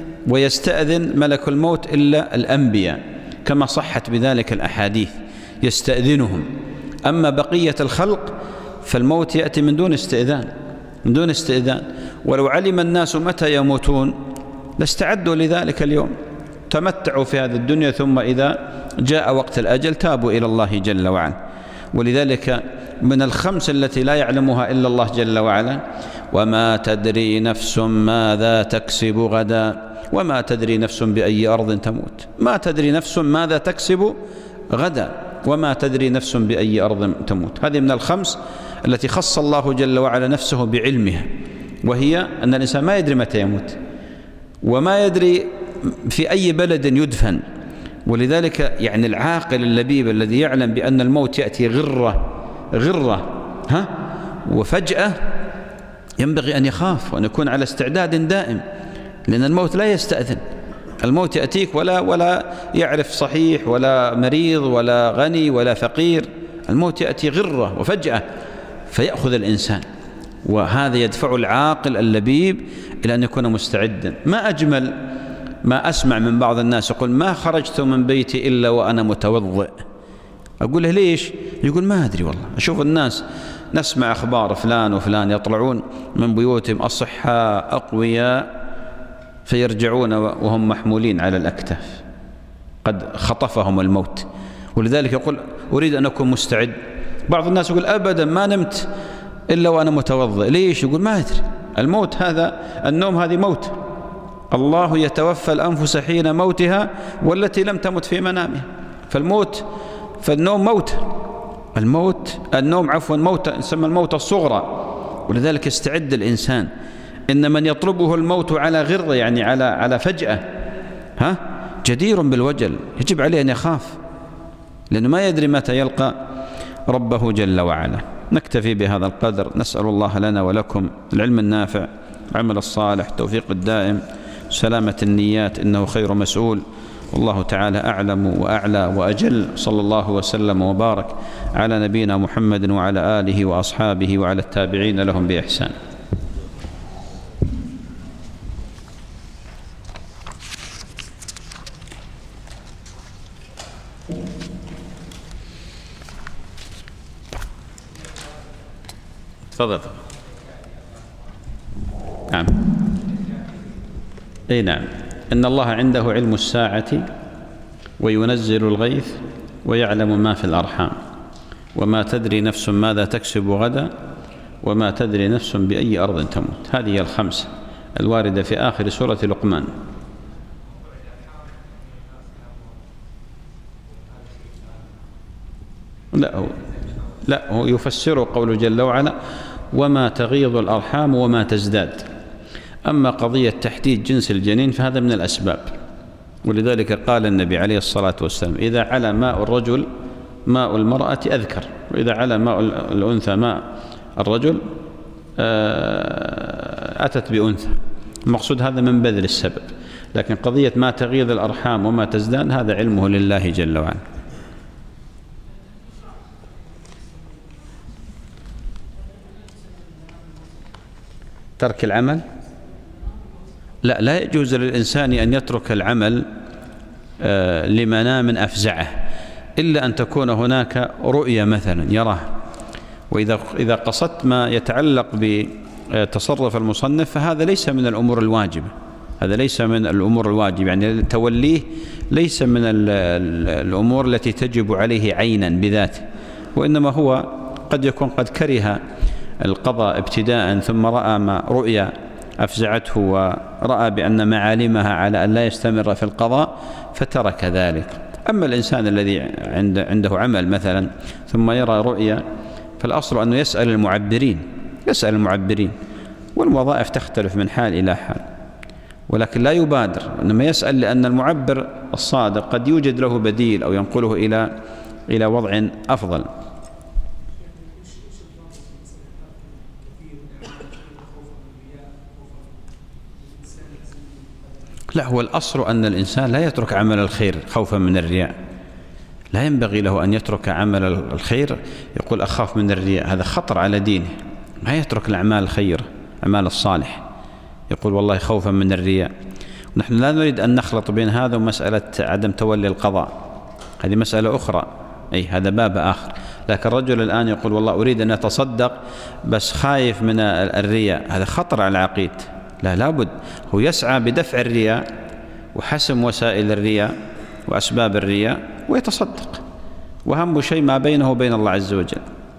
ويستأذن ملك الموت إلا الأنبياء، كما صحت بذلك الأحاديث يستأذنهم. أما بقية الخلق فالموت يأتي من دون استئذان من دون استئذان. ولو علم الناس متى يموتون لاستعدوا لذلك اليوم، تمتعوا في هذه الدنيا، ثم إذا جاء وقت الأجل تابوا إلى الله جل وعلا. ولذلك من الخمس التي لا يعلمها إلا الله جل وعلا: وما تدري نفس ماذا تكسب غدا، وما تدري نفس بأي أرض تموت. ما تدري نفس ماذا تكسب غدا، وما تدري نفس بأي أرض تموت. هذه من الخمس التي خص الله جل وعلا نفسه بعلمها، وهي أن الإنسان ما يدري متى يموت، وما يدري في أي بلد يدفن. ولذلك يعني العاقل اللبيب الذي يعلم بأن الموت يأتي غرة غرة ها وفجأة ينبغي أن يخاف وأن يكون على استعداد دائم، لأن الموت لا يستأذن. الموت يأتيك ولا ولا يعرف صحيح ولا مريض ولا غني ولا فقير. الموت يأتي غرة وفجأة فيأخذ الإنسان، وهذا يدفع العاقل اللبيب إلى أن يكون مستعدا. ما أجمل ما أسمع من بعض الناس يقول: ما خرجت من بيتي إلا وأنا متوضئ. أقول له: ليش؟ يقول: ما أدري والله، أشوف الناس، نسمع أخبار فلان وفلان يطلعون من بيوتهم أصحاء أقوياء فيرجعون وهم محمولين على الأكتاف، قد خطفهم الموت. ولذلك يقول: أريد أن أكون مستعد. بعض الناس يقول: أبدا ما نمت إلا وأنا متوضئ. ليش؟ يقول: ما أدري. الموت هذا، النوم هذه موت. الله يتوفى الأنفس حين موتها والتي لم تمت في منامها. فالموت فالنوم موت. الموت النوم عفوا موت، يسمى الموت الصغرى، ولذلك استعد الإنسان. إن من يطلبه الموت على غرة، يعني على على فجأة، ها جدير بالوجل، يجب عليه أن يخاف، لأنه ما يدري متى يلقى ربه جل وعلا. نكتفي بهذا القدر، نسأل الله لنا ولكم العلم النافع، العمل الصالح، التوفيق الدائم، سلامة النيات، إنه خير مسؤول. والله تعالى أعلم وأعلى وأجل. صلى الله وسلم وبارك على نبينا محمد وعلى آله وأصحابه وعلى التابعين لهم بإحسان. تفضل. نعم. اي نعم. إن الله عنده علم الساعة وينزل الغيث ويعلم ما في الأرحام وما تدري نفس ماذا تكسب غدا وما تدري نفس بأي أرض تموت. هذه الخمسة الواردة في آخر سورة لقمان. لا هو لا هو يفسر قوله جل وعلا وما تغيض الأرحام وما تزداد. أما قضية تحديد جنس الجنين فهذا من الأسباب، ولذلك قال النبي عليه الصلاة والسلام إذا على ماء الرجل ماء المرأة أذكر، وإذا على ماء الأنثى ماء الرجل أتت بأنثى. المقصود هذا من بذل السبب، لكن قضية ما تغيض الأرحام وما تزداد هذا علمه لله جل وعلا. ترك العمل؟ لا، لا يجوز للإنسان أن يترك العمل لمنام أفزعه، إلا أن تكون هناك رؤية مثلا يراه. وإذا إذا قصدت ما يتعلق بتصرف المصنف فهذا ليس من الأمور الواجبة، هذا ليس من الأمور الواجبة، يعني توليه ليس من الأمور التي تجب عليه عينا بذاته، وإنما هو قد يكون قد كره القضاء ابتداء ثم رأى ما رؤيا أفزعته ورأى بأن معالمها على أن لا يستمر في القضاء فترك ذلك. أما الإنسان الذي عنده عمل مثلا ثم يرى رؤيا فالأصل أنه يسأل المعبرين، يسأل المعبرين، والوظائف تختلف من حال إلى حال، ولكن لا يبادر، إنما يسأل لأن المعبر الصادق قد يوجد له بديل أو ينقله إلى إلى وضع أفضل. لا، هو الأصل أن الإنسان لا يترك عمل الخير خوفا من الرياء، لا ينبغي له أن يترك عمل الخير يقول أخاف من الرياء، هذا خطر على دينه. ما يترك الأعمال الخيرة، أعمال الصالح، يقول والله خوفا من الرياء. ونحن لا نريد أن نخلط بين هذا ومسألة عدم تولي القضاء، هذه مسألة أخرى، أي هذا باب آخر. لكن الرجل الآن يقول والله أريد أن أتصدق بس خايف من الرياء، هذا خطر على العقيد. لا، لابد هو يسعى بدفع الرياء وحسم وسائل الرياء وأسباب الرياء ويتصدق، وأهم شيء ما بينه وبين الله عز وجل.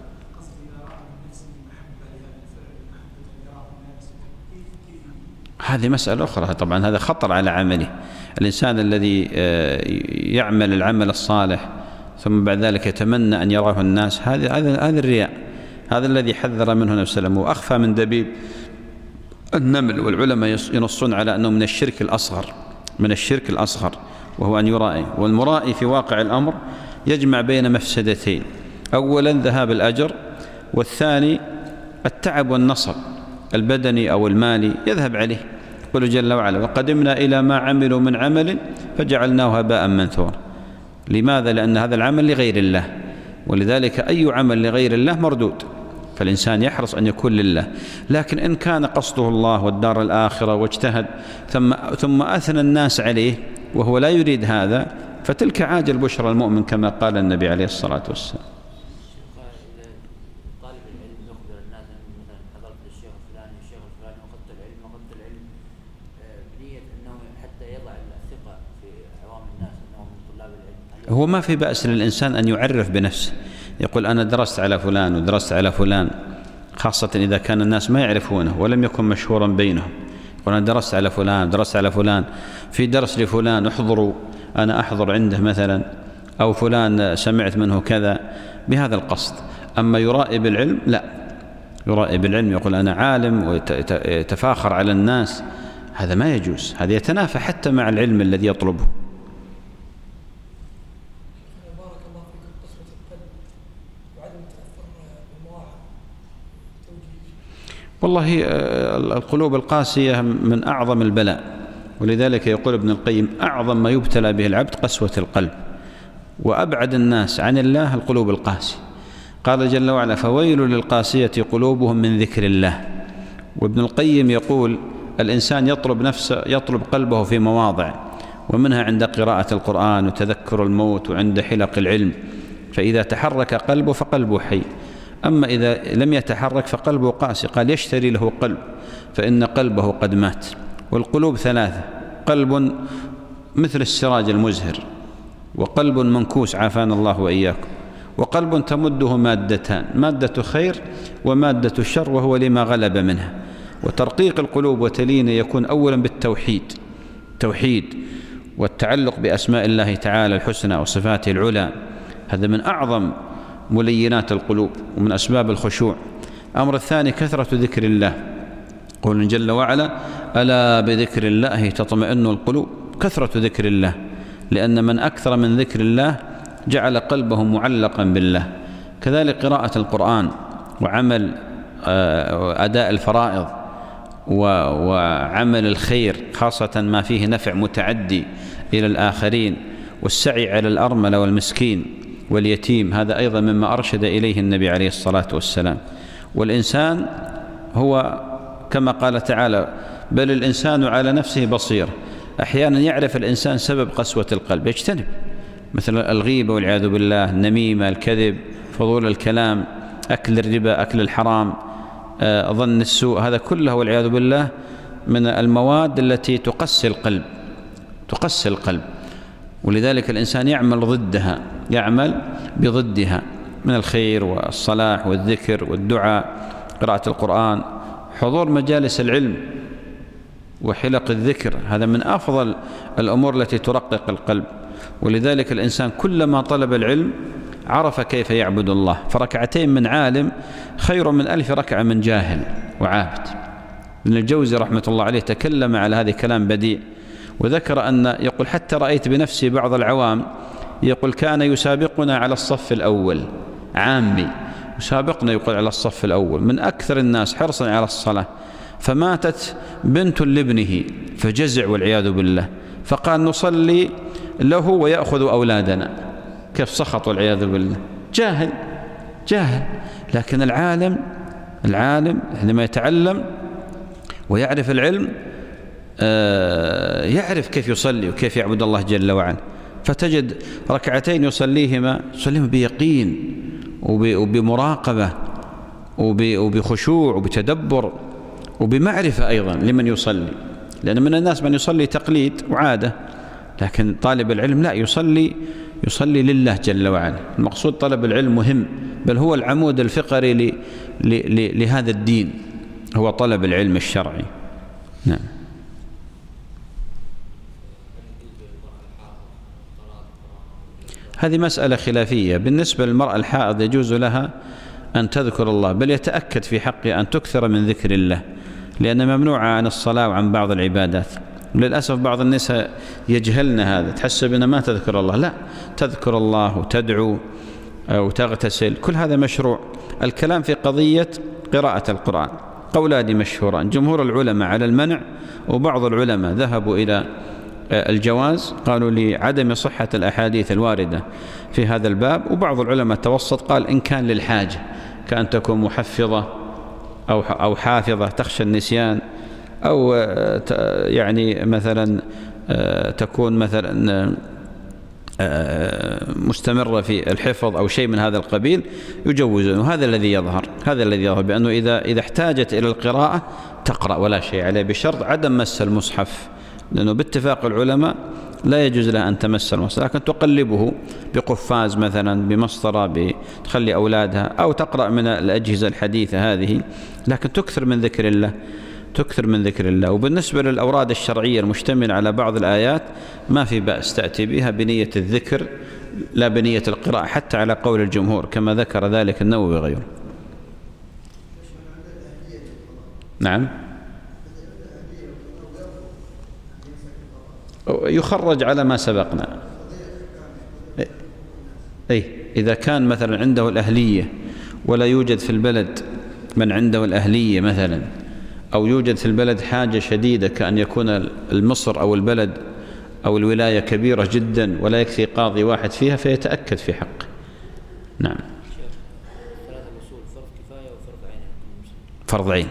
هذه مسألة أخرى طبعا، هذا خطر على عمله. الإنسان الذي يعمل العمل الصالح ثم بعد ذلك يتمنى أن يراه الناس، هذا هذا هذا الرياء، هذا الذي حذر منه النبي صلى الله عليه وسلم، وأخفى من دبيب النمل. والعلماء ينصون على أنه من الشرك الأصغر، من الشرك الأصغر، وهو أن يرائي. والمرائي في واقع الأمر يجمع بين مفسدتين: أولا ذهاب الأجر، والثاني التعب والنصب البدني أو المالي يذهب عليه. يقول جل وعلا وقدمنا إلى ما عملوا من عمل فجعلناه هباء منثورا. لماذا؟ لأن هذا العمل لغير الله، ولذلك أي عمل لغير الله مردود، فالإنسان يحرص أن يكون لله. لكن إن كان قصده الله والدار الآخرة واجتهد ثم, ثم أثنى الناس عليه وهو لا يريد هذا، فتلك عاجل بشرى المؤمن كما قال النبي عليه الصلاة والسلام. طالب العلم يخبر الناس مثلا حضرت الشيخ الفلاني الشيخ الفلاني وأخذت العلم وأخذت العلم بنية أنه حتى يضع الثقة في عوام الناس أنهم من طلاب العلم. هو ما في بأس للإنسان أن يعرف بنفسه، يقول أنا درست على فلان ودرست على فلان، خاصة إذا كان الناس ما يعرفونه ولم يكن مشهورا بينهم. يقول أنا درست على فلان درست على فلان في درس لفلان احضروا، أنا أحضر عنده مثلا، أو فلان سمعت منه كذا، بهذا القصد. أما يرائي بالعلم لا، يرائي بالعلم، يقول أنا عالم ويتفاخر على الناس، هذا ما يجوز، هذا يتنافى حتى مع العلم الذي يطلبه. بارك الله فيكم. قسوة القلب وعدم التأثر بالمواعظ توجيه. والله القلوب القاسية من أعظم البلاء، ولذلك يقول ابن القيم أعظم ما يبتلى به العبد قسوة القلب، وأبعد الناس عن الله القلوب القاسية. قال جل وعلا فويل للقاسية قلوبهم من ذكر الله. وابن القيم يقول الإنسان يطلب نفسه يطلب قلبه في مواضع، ومنها عند قراءة القرآن وتذكر الموت وعند حلق العلم، فإذا تحرك قلبه فقلبه حي، أما إذا لم يتحرك فقلبه قاسي. قال يشتري له قلب فإن قلبه قد مات. والقلوب ثلاثة: قلب مثل السراج المزهر، وقلب منكوس عافانا الله وإياكم، وقلب تمده مادتان: مادة خير ومادة الشر، وهو لما غلب منها. وترقيق القلوب وتلينه يكون أولا بالتوحيد، توحيد والتعلق بأسماء الله تعالى الحسنى وصفاته العلى، هذا من أعظم ملينات القلوب ومن أسباب الخشوع. الأمر الثاني كثرة ذكر الله، قول جل وعلا ألا بذكر الله تطمئن القلوب، كثرة ذكر الله، لأن من أكثر من ذكر الله جعل قلبه معلقا بالله. كذلك قراءة القرآن وعمل أداء الفرائض وعمل الخير، خاصة ما فيه نفع متعدي إلى الآخرين، والسعي على الأرملة والمسكين واليتيم، هذا أيضا مما أرشد إليه النبي عليه الصلاة والسلام. والإنسان هو كما قال تعالى بل الإنسان على نفسه بصير. أحيانا يعرف الإنسان سبب قسوة القلب يجتنب، مثل الغيبة والعياذ بالله، النميمة، الكذب، فضول الكلام، أكل الربا، أكل الحرام، ظن السوء، هذا كله والعياذ بالله من المواد التي تقسي القلب، تقسي القلب. ولذلك الإنسان يعمل ضدها، يعمل بضدها من الخير والصلاح والذكر والدعاء، قراءة القرآن، حضور مجالس العلم وحلق الذكر، هذا من أفضل الأمور التي ترقق القلب. ولذلك الإنسان كلما طلب العلم عرف كيف يعبد الله، فركعتين من عالم خير من ألف ركعة من جاهل وعابد. ابن الجوزي رحمة الله عليه تكلم على هذا كلام بديع، وذكر أن يقول حتى رأيت بنفسي بعض العوام يقول كان يسابقنا على الصف الأول، عامي يسابقنا يقول على الصف الأول، من أكثر الناس حرصا على الصلاة، فماتت بنت لابنه فجزع والعياذ بالله، فقال نصلي له ويأخذ أولادنا. كيف سخط والعياذ بالله، جاهل جاهل. لكن العالم العالم عندما يتعلم ويعرف العلم يعرف كيف يصلي وكيف يعبد الله جل وعلا، فتجد ركعتين يصليهما يصليهما بيقين وبمراقبة وبخشوع وبتدبر وبمعرفة أيضا لمن يصلي، لأن من الناس من يصلي تقليد وعادة، لكن طالب العلم لا، يصلي يصلي لله جل وعلا. المقصود طلب العلم مهم، بل هو العمود الفقري ل ل لهذا الدين، هو طلب العلم الشرعي. نعم. هذه مسألة خلافية. بالنسبة للمرأة الحائض يجوز لها أن تذكر الله، بل يتأكد في حقها أن تكثر من ذكر الله، لأن ممنوعة عن الصلاة وعن بعض العبادات. للأسف بعض النساء يجهلن هذا، تحسب أنها ما تذكر الله، لا، تذكر الله وتدعو وتغتسل، كل هذا مشروع. الكلام في قضية قراءة القرآن قولان مشهوران، جمهور العلماء على المنع، وبعض العلماء ذهبوا إلى الجواز، قالوا لعدم صحة الأحاديث الواردة في هذا الباب، وبعض العلماء توسط قال إن كان للحاجة، كأن تكون محفظة أو أو حافظة تخشى النسيان، أو يعني مثلا تكون مثلا مستمرة في الحفظ أو شيء من هذا القبيل، يجوزون. وهذا الذي يظهر، هذا الذي يظهر بأنه إذا إذا احتاجت إلى القراءة تقرأ ولا شيء عليه، بشرط عدم مس المصحف، لأنه باتفاق العلماء لا يجوز لها أن تمس المصحف، لكن تقلبه بقفاز مثلا، بمسطرة، بتخلي أولادها، أو تقرأ من الأجهزة الحديثة هذه، لكن تكثر من ذكر الله، تكثر من ذكر الله. وبالنسبة للأوراد الشرعية المشتملة على بعض الآيات ما في بأس تأتي بها بنية الذكر لا بنية القراءة، حتى على قول الجمهور كما ذكر ذلك النووي وغيره. نعم، يخرج على ما سبقنا. أي إذا كان مثلا عنده الأهلية ولا يوجد في البلد من عنده الأهلية مثلا، أو يوجد في البلد حاجة شديدة كأن يكون المصر أو البلد أو الولاية كبيرة جدا ولا يكفي قاضي واحد فيها، فيتأكد في حقه. نعم. ثلاثة أصول: فرض كفاية وفرض عين. فرض عين.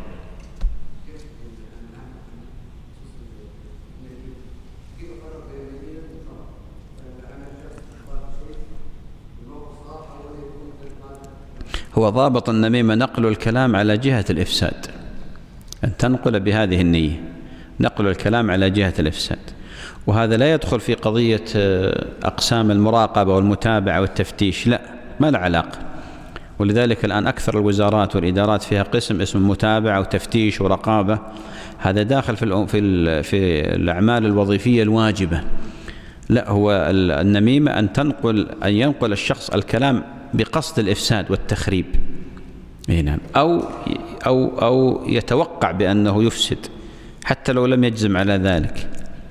هو ضابط النميمة نقل الكلام على جهة الإفساد، أن تنقل بهذه النية، نقل الكلام على جهة الإفساد، وهذا لا يدخل في قضية أقسام المراقبة والمتابعة والتفتيش، لا، ما له علاقة. ولذلك الآن أكثر الوزارات والإدارات فيها قسم اسمه متابعة وتفتيش ورقابة، هذا داخل في في في الأعمال الوظيفية الواجبة. لا، هو النميمة أن تنقل أن ينقل الشخص الكلام بقصد الإفساد والتخريب، نعم، أو أو أو يتوقع بأنه يفسد حتى لو لم يجزم على ذلك.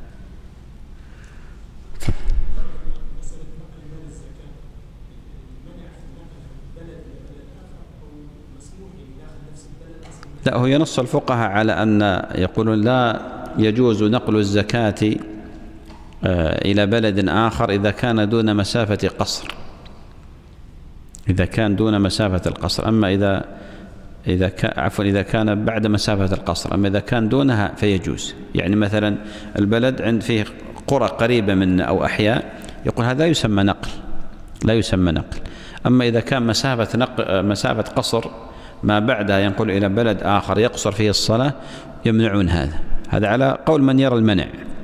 لا، هو ينص الفقهاء على أن يقولون لا يجوز نقل الزكاة إلى بلد آخر إذا كان دون مسافة قصر، إذا كان دون مسافة القصر. أما إذا إذا كان عفوا إذا كان بعد مسافة القصر، أما إذا كان دونها فيجوز. يعني مثلا البلد عند فيه قرى قريبة من أو أحياء، يقول هذا يسمى نقل، لا يسمى نقل. أما إذا كان مسافة نقل مسافة قصر ما بعدها ينقل إلى بلد آخر يقصر فيه الصلاة، يمنعون هذا. هذا على قول من يرى المنع.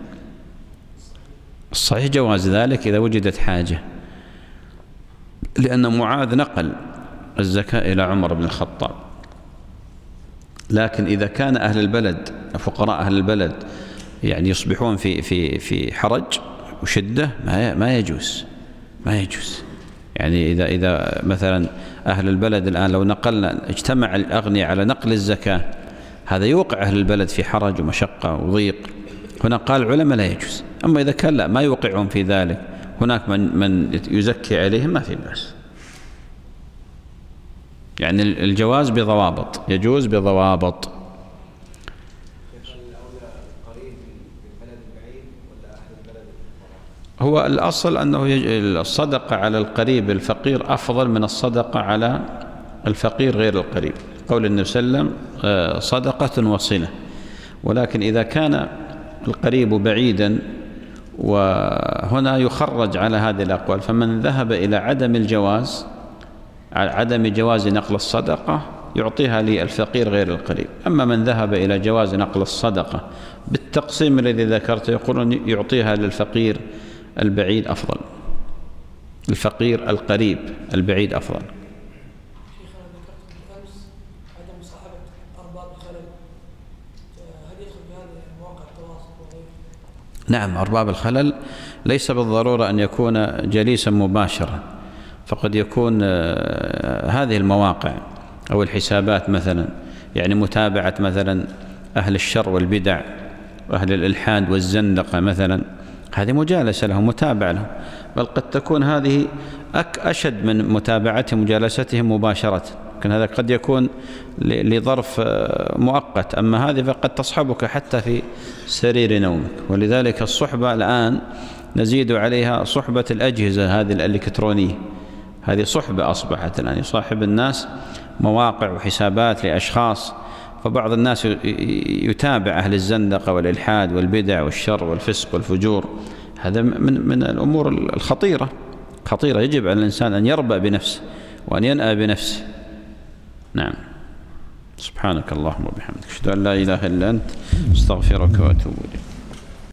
الصحيح جواز ذلك إذا وجدت حاجة، لأن معاذ نقل الزكاة إلى عمر بن الخطاب. لكن إذا كان أهل البلد فقراء أهل البلد يعني يصبحون في في في حرج وشدة، ما ما يجوز ما يجوز. يعني إذا إذا مثلا أهل البلد الآن لو نقلنا اجتمع الأغنياء على نقل الزكاة، هذا يوقع أهل البلد في حرج ومشقة وضيق. هنا قال العلماء لا يجوز. أما إذا كان لا ما يوقعهم في ذلك، هناك من من يزكي عليهم، ما في بأس. يعني الجواز بضوابط، يجوز بضوابط. هو الأصل أنه الصدقة على القريب الفقير أفضل من الصدقة على الفقير غير القريب. قول النبي صلى الله عليه وسلم صدقة وصلة. ولكن إذا كان القريب بعيدا، وهنا يخرج على هذه الأقوال، فمن ذهب إلى عدم الجواز عدم جواز نقل الصدقة يعطيها للفقير غير القريب. أما من ذهب إلى جواز نقل الصدقة بالتقسيم الذي ذكرته، يقولون يعطيها للفقير البعيد أفضل، الفقير القريب البعيد أفضل. شيخنا ذكرت بالأمس عدم مصاحبة أرباب الخلل، هل يدخل بهذه مواقع التواصل وغيرها؟ نعم، أرباب الخلل ليس بالضرورة أن يكون جليسا مباشرا، فقد يكون هذه المواقع أو الحسابات مثلا، يعني متابعة مثلا أهل الشر والبدع وأهل الإلحاد والزندقة مثلا، هذه مجالسة لهم، متابعة لهم، بل قد تكون هذه أشد من متابعتهم ومجالستهم مباشرة. لكن هذا قد يكون لظرف مؤقت، أما هذه فقد تصحبك حتى في سرير نومك. ولذلك الصحبة الآن نزيد عليها صحبة الأجهزة هذه الإلكترونية، هذه صحبة أصبحت الآن، يصاحب الناس مواقع وحسابات لأشخاص، فبعض الناس يتابع أهل الزندقة والإلحاد والبدع والشر والفسق والفجور. هذا من من الأمور الخطيرة خطيرة، يجب على الإنسان أن يربأ بنفسه وأن ينأى بنفسه. نعم. سبحانك اللهم وبحمدك، أشهد أن لا إله إلا أنت، أستغفرك وأتوب إليك.